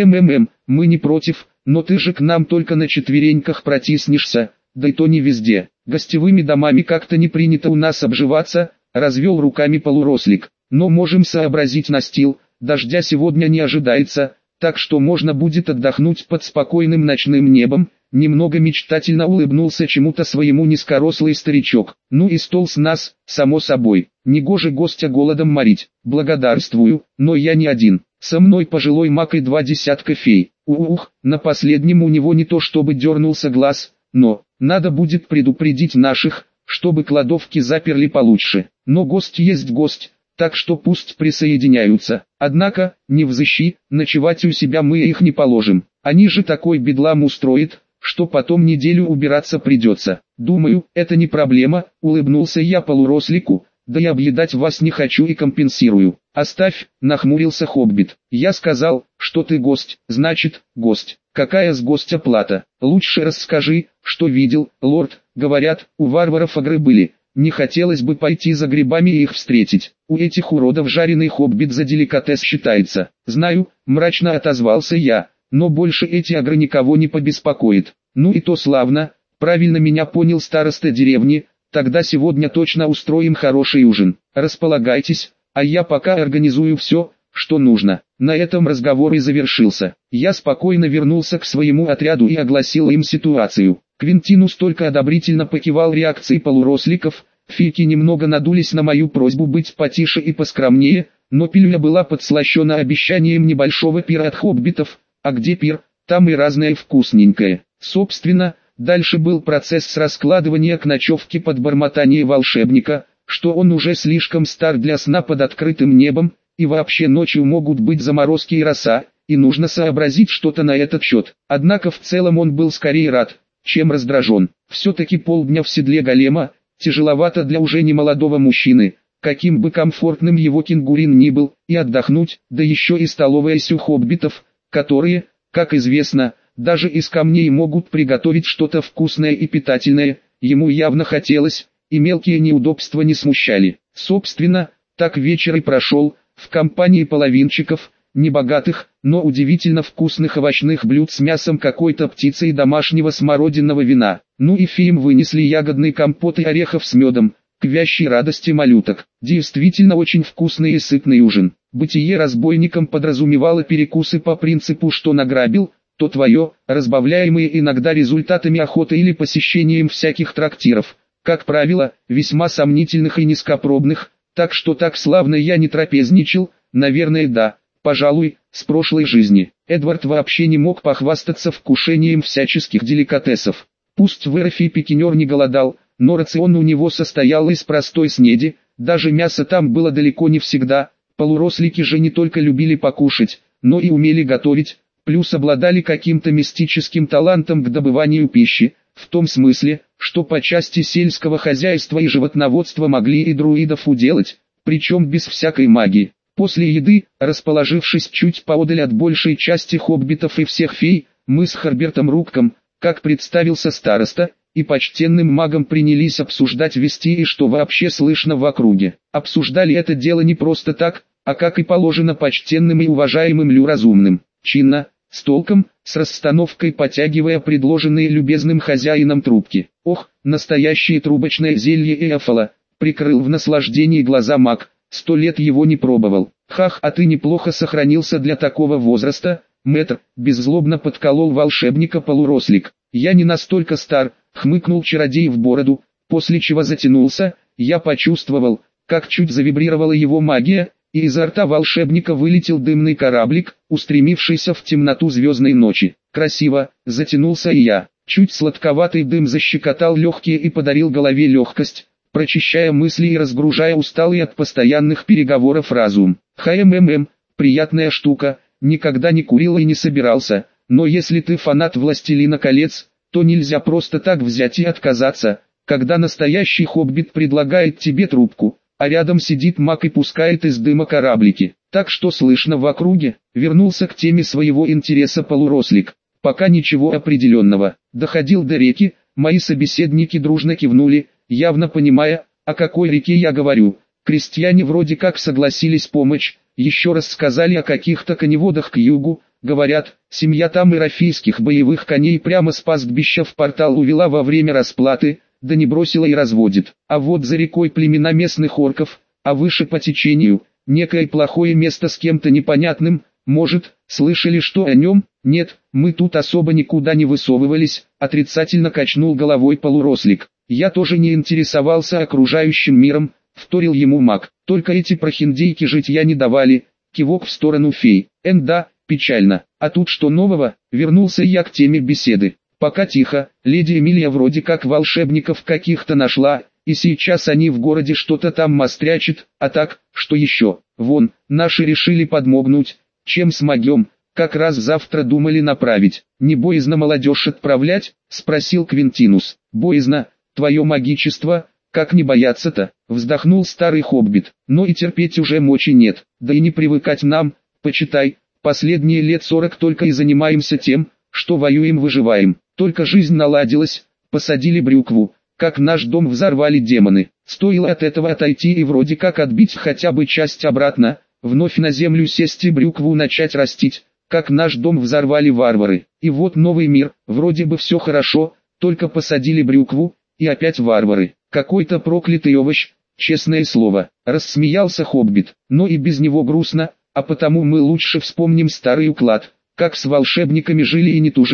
Мы не против, но ты же к нам только на четвереньках протиснешься, да и то не везде. Гостевыми домами как-то не принято у нас обживаться, развел руками полурослик. Но можем сообразить настил, дождя сегодня не ожидается, так что можно будет отдохнуть под спокойным ночным небом. Немного мечтательно улыбнулся чему-то своему низкорослый старичок. Ну и стол с нас, само собой. Негоже гостя голодом морить. Благодарствую, но я не один. Со мной пожилой маг и 2 десятка фей. На последнем у него не то чтобы дернулся глаз, но надо будет предупредить наших, чтобы кладовки заперли получше. Но гость есть гость, так что пусть присоединяются. Однако, не взыщи, ночевать у себя мы их не положим. Они же такой бедлам устроят, что потом неделю убираться придется. Думаю, это не проблема, улыбнулся я полурослику, да и объедать вас не хочу и компенсирую. Оставь, нахмурился хоббит. Я сказал, что ты гость, значит, гость. Какая с гостя плата? Лучше расскажи, что видел, лорд. Говорят, у варваров огры были. Не хотелось бы пойти за грибами и их встретить. У этих уродов жареный хоббит за деликатес считается. Знаю, мрачно отозвался я. Но больше эти огры никого не побеспокоит. Ну и то славно, правильно меня понял староста деревни, тогда сегодня точно устроим хороший ужин. Располагайтесь, а я пока организую все, что нужно. На этом разговор и завершился. Я спокойно вернулся к своему отряду и огласил им ситуацию. Квинтинус только одобрительно покивал реакции полуросликов. Фейки немного надулись на мою просьбу быть потише и поскромнее, но пилюля была подслащена обещанием небольшого пира от хоббитов, а где пир, там и разное вкусненькое. Собственно, дальше был процесс с раскладывания к ночевке под бормотание волшебника, что он уже слишком стар для сна под открытым небом, и вообще ночью могут быть заморозки и роса, и нужно сообразить что-то на этот счет. Однако в целом он был скорее рад, чем раздражен. Все-таки полдня в седле голема, тяжеловато для уже немолодого мужчины, каким бы комфортным его кенгурин ни был, и отдохнуть, да еще и столовая у хоббитов, которые, как известно, даже из камней могут приготовить что-то вкусное и питательное, ему явно хотелось, и мелкие неудобства не смущали. Собственно, так вечер и прошел, в компании половинчиков, небогатых, но удивительно вкусных овощных блюд с мясом какой-то птицы и домашнего смородинного вина. Ну и феям вынесли ягодный компот и орехов с медом, к вящей радости малюток. Действительно очень вкусный и сытный ужин. Бытие разбойником подразумевало перекусы по принципу «что награбил, то твое», разбавляемые иногда результатами охоты или посещением всяких трактиров, как правило, весьма сомнительных и низкопробных, так что так славно я не трапезничал, наверное да. Пожалуй, с прошлой жизни. Эдвард вообще не мог похвастаться вкушением всяческих деликатесов. Пусть в Эрофе пикинер не голодал, но рацион у него состоял из простой снеди, даже мясо там было далеко не всегда. Полурослики же не только любили покушать, но и умели готовить, плюс обладали каким-то мистическим талантом к добыванию пищи, в том смысле, что по части сельского хозяйства и животноводства могли и друидов уделать, причем без всякой магии. После еды, расположившись чуть поодаль от большей части хоббитов и всех фей, мы с Харбертом Рукком, как представился староста, и почтенным магом принялись обсуждать вести и что вообще слышно в округе. Обсуждали это дело не просто так, а как и положено почтенным и уважаемым разумным, чинно, с толком, с расстановкой потягивая предложенные любезным хозяином трубки. Ох, настоящее трубочное зелье Эофола, прикрыл в наслаждении глаза маг. 100 лет его не пробовал. Хах, а ты неплохо сохранился для такого возраста, мэтр, беззлобно подколол волшебника полурослик. Я не настолько стар, хмыкнул чародей в бороду, после чего затянулся, я почувствовал, как чуть завибрировала его магия, и изо рта волшебника вылетел дымный кораблик, устремившийся в темноту звездной ночи. Красиво, затянулся и я. Чуть сладковатый дым защекотал легкие и подарил голове легкость, прочищая мысли и разгружая усталый от постоянных переговоров разум. Приятная штука, никогда не курил и не собирался, но если ты фанат «Властелина колец», то нельзя просто так взять и отказаться, когда настоящий хоббит предлагает тебе трубку, а рядом сидит маг и пускает из дыма кораблики. Так что слышно в округе, вернулся к теме своего интереса полурослик. Пока ничего определенного. Доходил до реки, мои собеседники дружно кивнули, явно понимая, о какой реке я говорю. Крестьяне вроде как согласились помочь, еще раз сказали о каких-то коневодах к югу, говорят, семья там ирофийских боевых коней прямо с пастбища в портал увела во время расплаты, да не бросила и разводит. А вот за рекой племена местных орков, а выше по течению, некое плохое место с кем-то непонятным, может, слышали что о нем? Нет, мы тут особо никуда не высовывались, отрицательно качнул головой полурослик. Я тоже не интересовался окружающим миром, вторил ему маг. Только эти прохиндейки житья не давали. Кивок в сторону фей. Да, печально. А тут что нового? Вернулся я к теме беседы. Пока тихо, леди Эмилия вроде как волшебников каких-то нашла, и сейчас они в городе что-то там мастрячат, а так, что еще? Вон, наши решили подмогнуть, чем смогем, как раз завтра думали направить. Не боязно молодежь отправлять? Спросил Квинтинус. Боязно, твое магичество, как не бояться-то? Вздохнул старый хоббит. Но и терпеть уже мочи нет, да и не привыкать нам, почитай, последние лет 40 только и занимаемся тем, что воюем-выживаем. Только жизнь наладилась, посадили брюкву, как наш дом взорвали демоны. Стоило от этого отойти и вроде как отбить хотя бы часть обратно, вновь на землю сесть и брюкву начать растить, как наш дом взорвали варвары. И вот новый мир, вроде бы все хорошо, только посадили брюкву, и опять варвары. Какой-то проклятый овощ, честное слово. Рассмеялся хоббит, но и без него грустно, а потому мы лучше вспомним старый уклад, как с волшебниками жили и не тужили,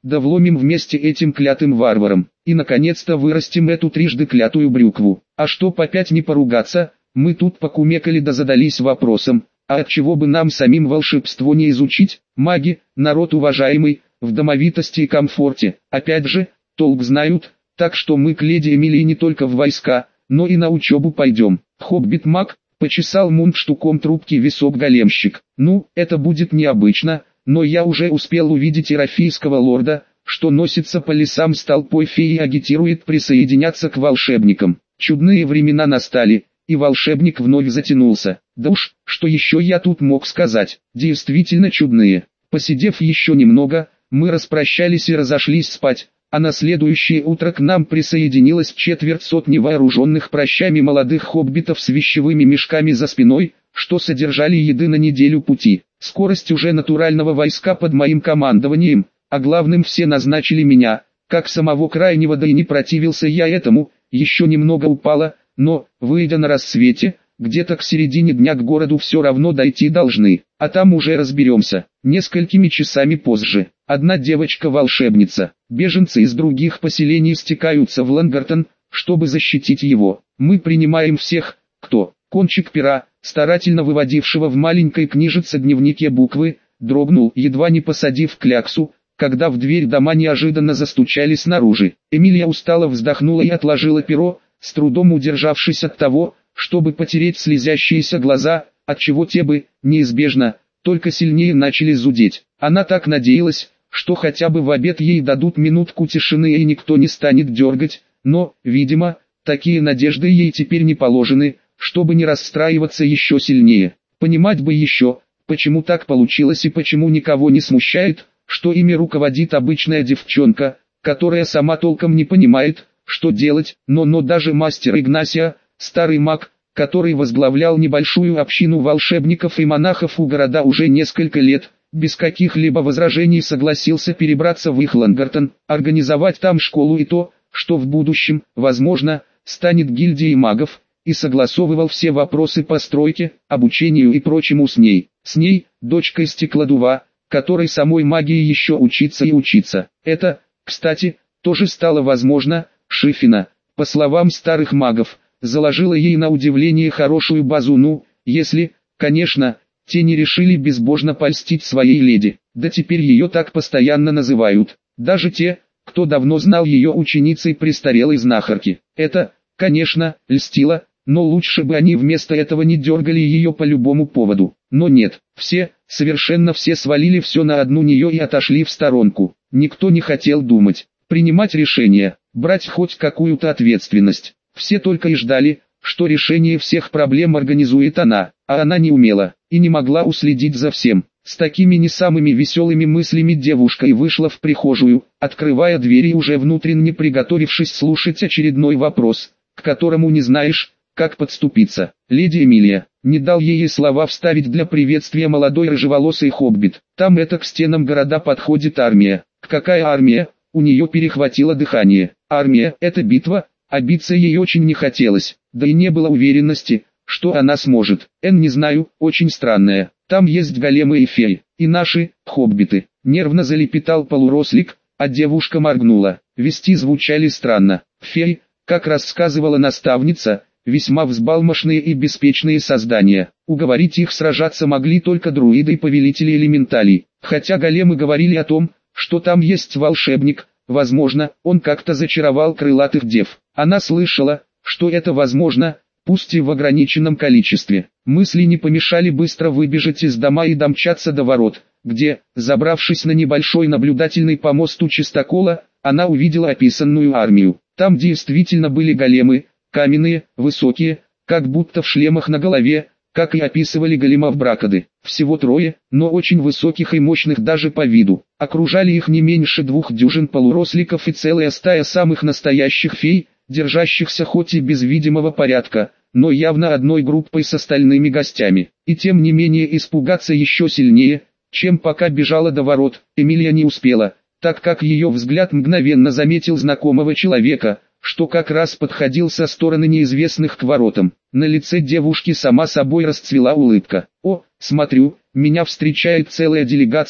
да вломим вместе этим клятым варварам, и наконец-то вырастим эту трижды клятую брюкву. А что опять не поругаться, мы тут покумекали да задались вопросом, а отчего бы нам самим волшебство не изучить? Маги, народ уважаемый, в домовитости и комфорте, опять же, толк знают, так что мы к леди Эмилии не только в войска, но и на учебу пойдем. Хоббит-маг, почесал мундштуком трубки висок големщик. Ну, это будет необычно, но я уже успел увидеть ирофийского лорда, что носится по лесам с толпой фей и агитирует присоединяться к волшебникам. Чудные времена настали, и волшебник вновь затянулся. Да уж, что еще я тут мог сказать, действительно чудные. Посидев еще немного, мы распрощались и разошлись спать, а на следующее утро к нам присоединилось 250 вооруженных прощами молодых хоббитов с вещевыми мешками за спиной, что содержали еды на неделю пути. Скорость уже натурального войска под моим командованием, а главным все назначили меня, как самого крайнего, да и не противился я этому, еще немного упала, но, выйдя на рассвете, где-то к середине дня к городу все равно дойти должны, а там уже разберемся. Несколькими часами позже, одна девочка-волшебница, беженцы из других поселений стекаются в Лангартон, чтобы защитить его. Мы принимаем всех, кто, кончик пера, старательно выводившего в маленькой книжице-дневнике буквы, дрогнул, едва не посадив кляксу, когда в дверь дома неожиданно застучали снаружи. Эмилия устало вздохнула и отложила перо, с трудом удержавшись от того, чтобы потереть слезящиеся глаза, отчего те бы, неизбежно, только сильнее начали зудеть. Она так надеялась, что хотя бы в обед ей дадут минутку тишины и никто не станет дергать, но, видимо, такие надежды ей теперь не положены, чтобы не расстраиваться еще сильнее. Понимать бы еще, почему так получилось и почему никого не смущает, что ими руководит обычная девчонка, которая сама толком не понимает, что делать, но даже мастер Игнасия, старый маг, который возглавлял небольшую общину волшебников и монахов у города уже несколько лет, без каких-либо возражений согласился перебраться в их Лангартон, организовать там школу и то, что в будущем, возможно, станет гильдией магов, и согласовывал все вопросы постройки, обучению и прочему с ней. С ней, дочкой Стеклодува, которой самой магии еще учиться и учиться. Это, кстати, тоже стало возможно. Шифина, по словам старых магов, заложила ей на удивление хорошую базу, ну, если, конечно, те не решили безбожно польстить своей леди, да теперь ее так постоянно называют, даже те, кто давно знал ее ученицей престарелой знахарки. Это, конечно, льстило, но лучше бы они вместо этого не дергали ее по любому поводу. Но нет, все, совершенно все свалили все на одну нее и отошли в сторонку. Никто не хотел думать, принимать решения, брать хоть какую-то ответственность. Все только и ждали, что решение всех проблем организует она, а она не умела и не могла уследить за всем. С такими не самыми веселыми мыслями девушка и вышла в прихожую, открывая двери и уже внутренне приготовившись слушать очередной вопрос, к которому не знаешь, как подступиться. Леди Эмилия не дал ей слова вставить для приветствия молодой рыжеволосый хоббит. Там это к стенам города подходит армия. Какая армия? У нее перехватило дыхание. Армия – это битва, а биться ей очень не хотелось, да и не было уверенности, что она сможет. Не знаю, очень странная. Там есть големы и феи, и наши, хоббиты. Нервно залепетал полурослик, а девушка моргнула. Вести звучали странно. Феи, как рассказывала наставница, весьма взбалмошные и беспечные создания. Уговорить их сражаться могли только друиды и повелители элементалей. Хотя големы говорили о том, что там есть волшебник, возможно, он как-то зачаровал крылатых дев. Она слышала, что это возможно, пусть и в ограниченном количестве. Мысли не помешали быстро выбежать из дома и домчаться до ворот, где, забравшись на небольшой наблюдательный помост у чистокола, она увидела описанную армию. Там действительно были големы, каменные, высокие, как будто в шлемах на голове, как и описывали големов Бракады. Всего трое, но очень высоких и мощных даже по виду. Окружали их не меньше 2 дюжин полуросликов и целая стая самых настоящих фей, держащихся хоть и без видимого порядка, но явно одной группой с остальными гостями. И тем не менее испугаться еще сильнее, чем пока бежала до ворот, Эмилия не успела, так как ее взгляд мгновенно заметил знакомого человека, что как раз подходил со стороны неизвестных к воротам. На лице девушки сама собой расцвела улыбка. «О, смотрю, меня встречает целая делегация,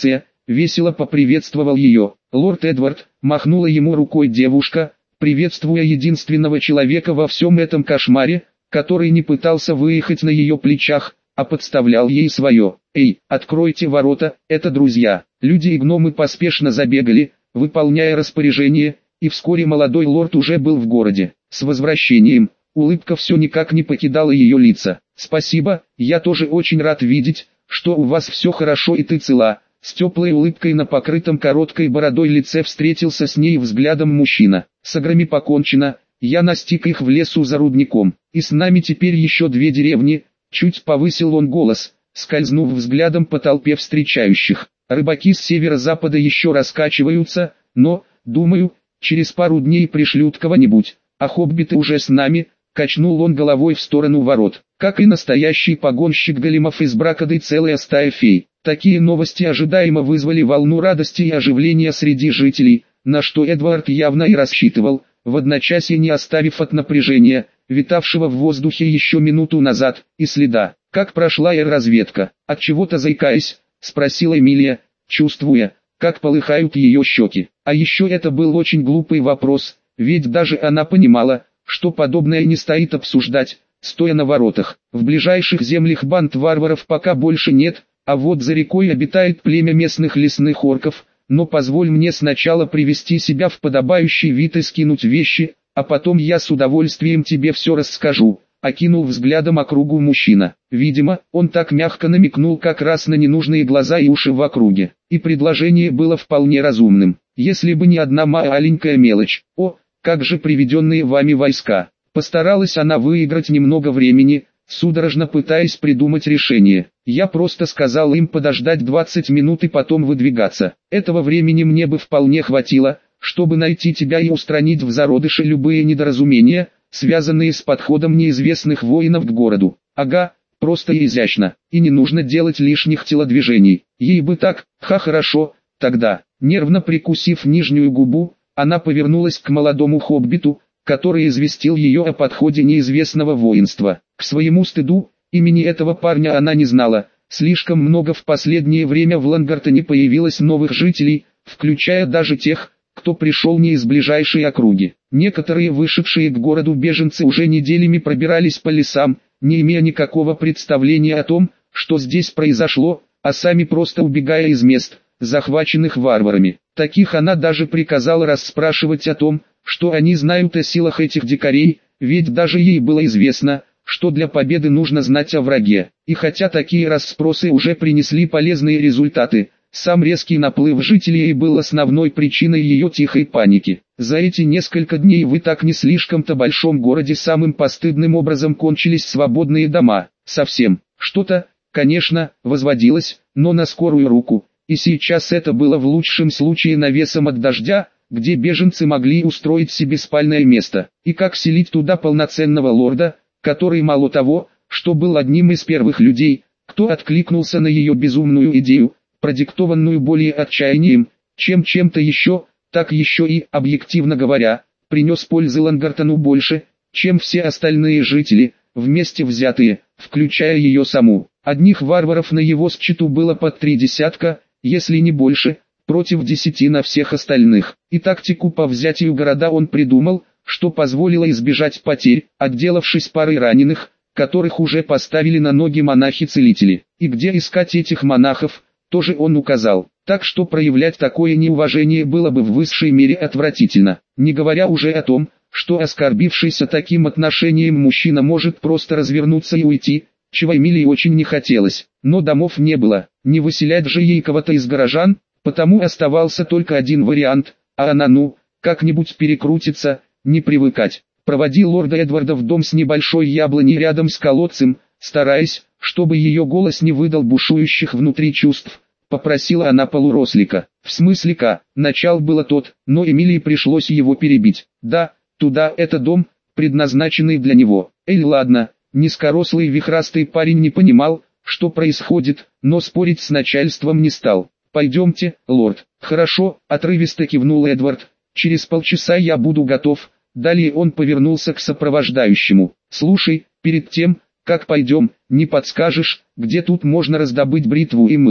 весело поприветствовал ее. «Лорд Эдвард», махнула ему рукой девушка, приветствуя единственного человека во всем этом кошмаре, который не пытался выехать на ее плечах, а подставлял ей свое. «Эй, откройте ворота, это друзья». Люди и гномы поспешно забегали, выполняя распоряжение, и вскоре молодой лорд уже был в городе. «С возвращением!» Улыбка все никак не покидала ее лица. «Спасибо, я тоже очень рад видеть, что у вас все хорошо и ты цела». С теплой улыбкой на покрытом короткой бородой лице встретился с ней взглядом мужчина. «С ограми покончено, я настиг их в лесу за рудником, и с нами теперь еще 2 деревни», чуть повысил он голос, скользнув взглядом по толпе встречающих. «Рыбаки с северо-запада еще раскачиваются, но, думаю, через пару дней пришлют кого-нибудь, а хоббиты уже с нами», качнул он головой в сторону ворот. Как и настоящий погонщик големов из Бракады целая стая фей. Такие новости ожидаемо вызвали волну радости и оживления среди жителей, на что Эдвард явно и рассчитывал, в одночасье не оставив от напряжения, витавшего в воздухе еще минуту назад, и следа. «Как прошла разведка?» «От чего-то заикаясь?» — спросила Эмилия, чувствуя, как полыхают ее щеки. А еще это был очень глупый вопрос, ведь даже она понимала, что подобное не стоит обсуждать, стоя на воротах. В ближайших землях банд варваров пока больше нет, а вот за рекой обитает племя местных лесных орков, но позволь мне сначала привести себя в подобающий вид и скинуть вещи, а потом я с удовольствием тебе все расскажу», — окинул взглядом округу мужчина. Видимо, он так мягко намекнул как раз на ненужные глаза и уши в округе, и предложение было вполне разумным, если бы не одна маленькая мелочь. «О, как же приведенные вами войска!» Постаралась она выиграть немного времени, судорожно пытаясь придумать решение. «Я просто сказал им подождать 20 минут и потом выдвигаться. Этого времени мне бы вполне хватило, чтобы найти тебя и устранить в зародыше любые недоразумения, связанные с подходом неизвестных воинов к городу». «Ага, просто и изящно, и не нужно делать лишних телодвижений. Ей бы так, хорошо, тогда». Нервно прикусив нижнюю губу, она повернулась к молодому хоббиту, который известил ее о подходе неизвестного воинства. К своему стыду, имени этого парня она не знала, слишком много в последнее время в Лангартоне появилось новых жителей, включая даже тех, кто пришел не из ближайшей округи. Некоторые вышедшие к городу беженцы уже неделями пробирались по лесам, не имея никакого представления о том, что здесь произошло, а сами просто убегая из мест, захваченных варварами. Таких она даже приказала расспрашивать о том, что они знают о силах этих дикарей, ведь даже ей было известно, что для победы нужно знать о враге. И хотя такие расспросы уже принесли полезные результаты, сам резкий наплыв жителей был основной причиной ее тихой паники. За эти несколько дней в и так не слишком-то большом городе самым постыдным образом кончились свободные дома. Совсем. Что-то, конечно, возводилось, но на скорую руку. И сейчас это было в лучшем случае навесом от дождя, где беженцы могли устроить себе спальное место. И как селить туда полноценного лорда, который мало того, что был одним из первых людей, кто откликнулся на ее безумную идею, продиктованную более отчаянием, чем чем-то еще, так еще и, объективно говоря, принес пользы Лангартону больше, чем все остальные жители, вместе взятые, включая ее саму. Одних варваров на его счету было под 3 десятка, если не больше, против 10 на всех остальных. И тактику по взятию города он придумал, что позволило избежать потерь, отделавшись парой раненых, которых уже поставили на ноги монахи-целители. И где искать этих монахов, тоже он указал. Так что проявлять такое неуважение было бы в высшей мере отвратительно. Не говоря уже о том, что оскорбившийся таким отношением мужчина может просто развернуться и уйти, чего Эмилии очень не хотелось. Но домов не было, не выселять же ей кого-то из горожан, потому оставался только один вариант, а она как-нибудь перекрутится, не привыкать. Проводи лорда Эдварда в дом с небольшой яблоней рядом с колодцем, стараясь, чтобы ее голос не выдал бушующих внутри чувств, попросила она полурослика. В смысле начал было тот, но Эмилии пришлось его перебить. Да, туда, это дом, предназначенный для него. Ладно. Низкорослый вихрастый парень не понимал, что происходит, но спорить с начальством не стал. «Пойдемте, лорд». «Хорошо», — отрывисто кивнул Эдвард. «Через полчаса я буду готов». Далее он повернулся к сопровождающему. «Слушай, перед тем, как пойдем, не подскажешь, где тут можно раздобыть бритву и мыло?»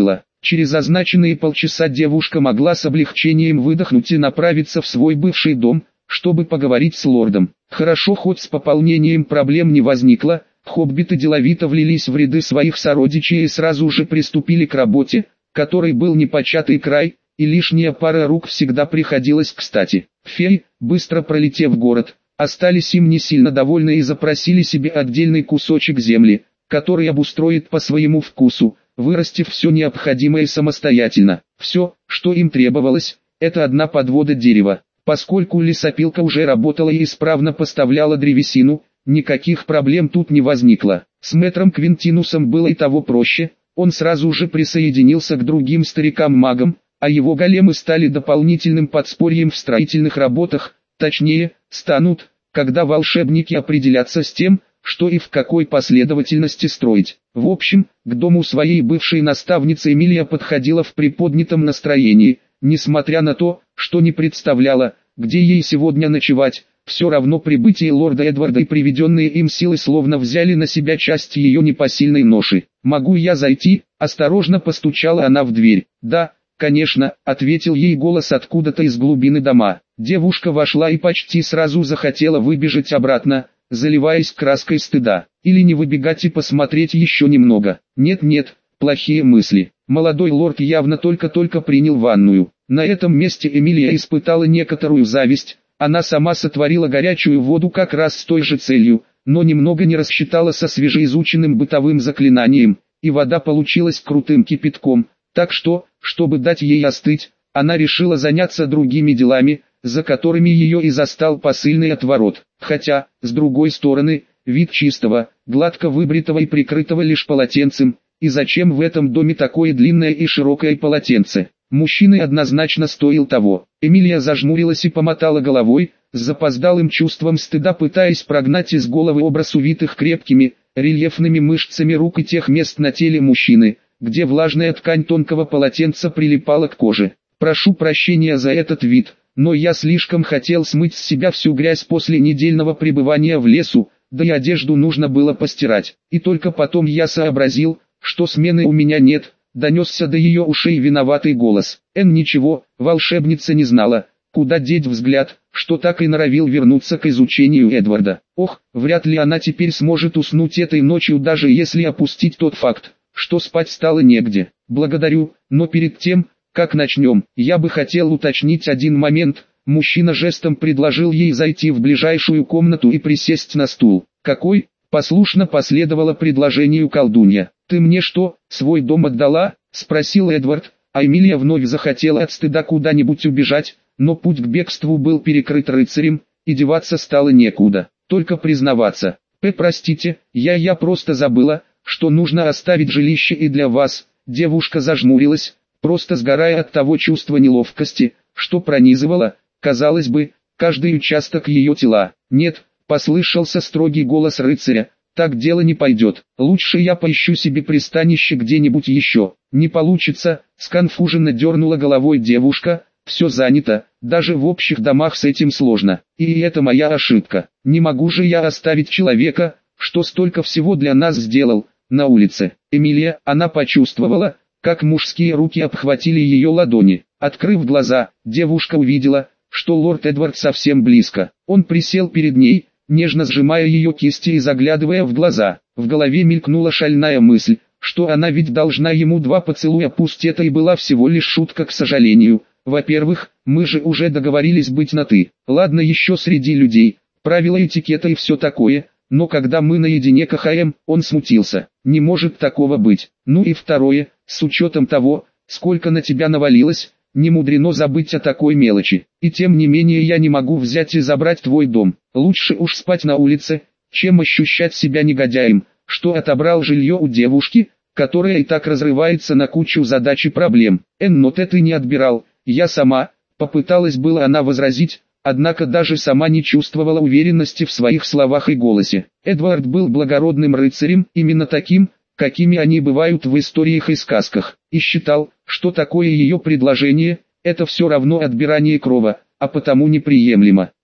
Через означенные полчаса девушка могла с облегчением выдохнуть и направиться в свой бывший дом, чтобы поговорить с лордом. Хорошо, хоть с пополнением проблем не возникло, хоббиты деловито влились в ряды своих сородичей и сразу же приступили к работе, которой был непочатый край, и лишняя пара рук всегда приходилась кстати. Феи, быстро пролетев город, остались им не сильно довольны и запросили себе отдельный кусочек земли, который обустроит по своему вкусу, вырастив все необходимое самостоятельно. Все, что им требовалось, это одна подвода дерева. Поскольку лесопилка уже работала и исправно поставляла древесину, никаких проблем тут не возникло. С мэтром Квинтинусом было и того проще, он сразу же присоединился к другим старикам-магам, а его големы стали дополнительным подспорьем в строительных работах, точнее, станут, когда волшебники определятся с тем, что и в какой последовательности строить. В общем, к дому своей бывшей наставницы Эмилия подходила в приподнятом настроении, несмотря на то, что не представляла, где ей сегодня ночевать. Все равно прибытие лорда Эдварда и приведенные им силы словно взяли на себя часть ее непосильной ноши. «Могу я зайти?» – осторожно постучала она в дверь. «Да, конечно», – ответил ей голос откуда-то из глубины дома. Девушка вошла и почти сразу захотела выбежать обратно, заливаясь краской стыда. Или не выбегать и посмотреть еще немного. Нет, плохие мысли. Молодой лорд явно только-только принял ванную. На этом месте Эмилия испытала некоторую зависть. Она сама сотворила горячую воду как раз с той же целью, но немного не рассчитала со свежеизученным бытовым заклинанием, и вода получилась крутым кипятком. Так что, чтобы дать ей остыть, она решила заняться другими делами, за которыми ее и застал посыльный отворот. Хотя, с другой стороны, вид чистого, гладко выбритого и прикрытого лишь полотенцем, и зачем в этом доме такое длинное и широкое полотенце? Мужчины однозначно стоил того. Эмилия зажмурилась и помотала головой, с запоздалым чувством стыда пытаясь прогнать из головы образ увитых крепкими, рельефными мышцами рук и тех мест на теле мужчины, где влажная ткань тонкого полотенца прилипала к коже. «Прошу прощения за этот вид, но я слишком хотел смыть с себя всю грязь после недельного пребывания в лесу, да и одежду нужно было постирать. И только потом я сообразил, что смены у меня нет», — донесся до ее ушей виноватый голос. Ничего, волшебница не знала, куда деть взгляд, что так и норовил вернуться к изучению Эдварда. Ох, вряд ли она теперь сможет уснуть этой ночью, даже если опустить тот факт, что спать стало негде. «Благодарю, но перед тем, как начнем, я бы хотел уточнить один момент». Мужчина жестом предложил ей зайти в ближайшую комнату и присесть на стул. «Какой?» — послушно последовало предложению колдунья. «Ты мне что, свой дом отдала?» — спросил Эдвард, а Эмилия вновь захотела от стыда куда-нибудь убежать, но путь к бегству был перекрыт рыцарем, и деваться стало некуда, только признаваться. Простите, я просто забыла, что нужно оставить жилище и для вас». Девушка зажмурилась, просто сгорая от того чувства неловкости, что пронизывало, казалось бы, каждый участок ее тела. «Нет», — послышался строгий голос рыцаря, — «так дело не пойдет. Лучше я поищу себе пристанище где-нибудь еще». «Не получится», — сконфуженно дернула головой девушка, — «все занято, даже в общих домах с этим сложно. И это моя ошибка. Не могу же я оставить человека, что столько всего для нас сделал, на улице». Эмилия, она почувствовала, как мужские руки обхватили ее ладони. Открыв глаза, девушка увидела, что лорд Эдвард совсем близко. Он присел перед ней, нежно сжимая ее кисти и заглядывая в глаза. В голове мелькнула шальная мысль, что она ведь должна ему 2 поцелуя, пусть это и была всего лишь шутка, к сожалению. Во-первых, мы же уже договорились быть на «ты». Ладно, еще среди людей, правила этикета и все такое, но когда мы наедине кахаем, он смутился. Не может такого быть. Ну и второе, с учетом того, сколько на тебя навалилось, не мудрено забыть о такой мелочи. И тем не менее я не могу взять и забрать твой дом. Лучше уж спать на улице, чем ощущать себя негодяем, что отобрал жилье у девушки, которая и так разрывается на кучу задач и проблем. Но ты не отбирал, я сама. Попыталась было она возразить, однако даже сама не чувствовала уверенности в своих словах и голосе. Эдвард был благородным рыцарем, именно таким, какими они бывают в историях и сказках, и считал, что такое ее предложение – это все равно отбирание крова, а потому неприемлемо.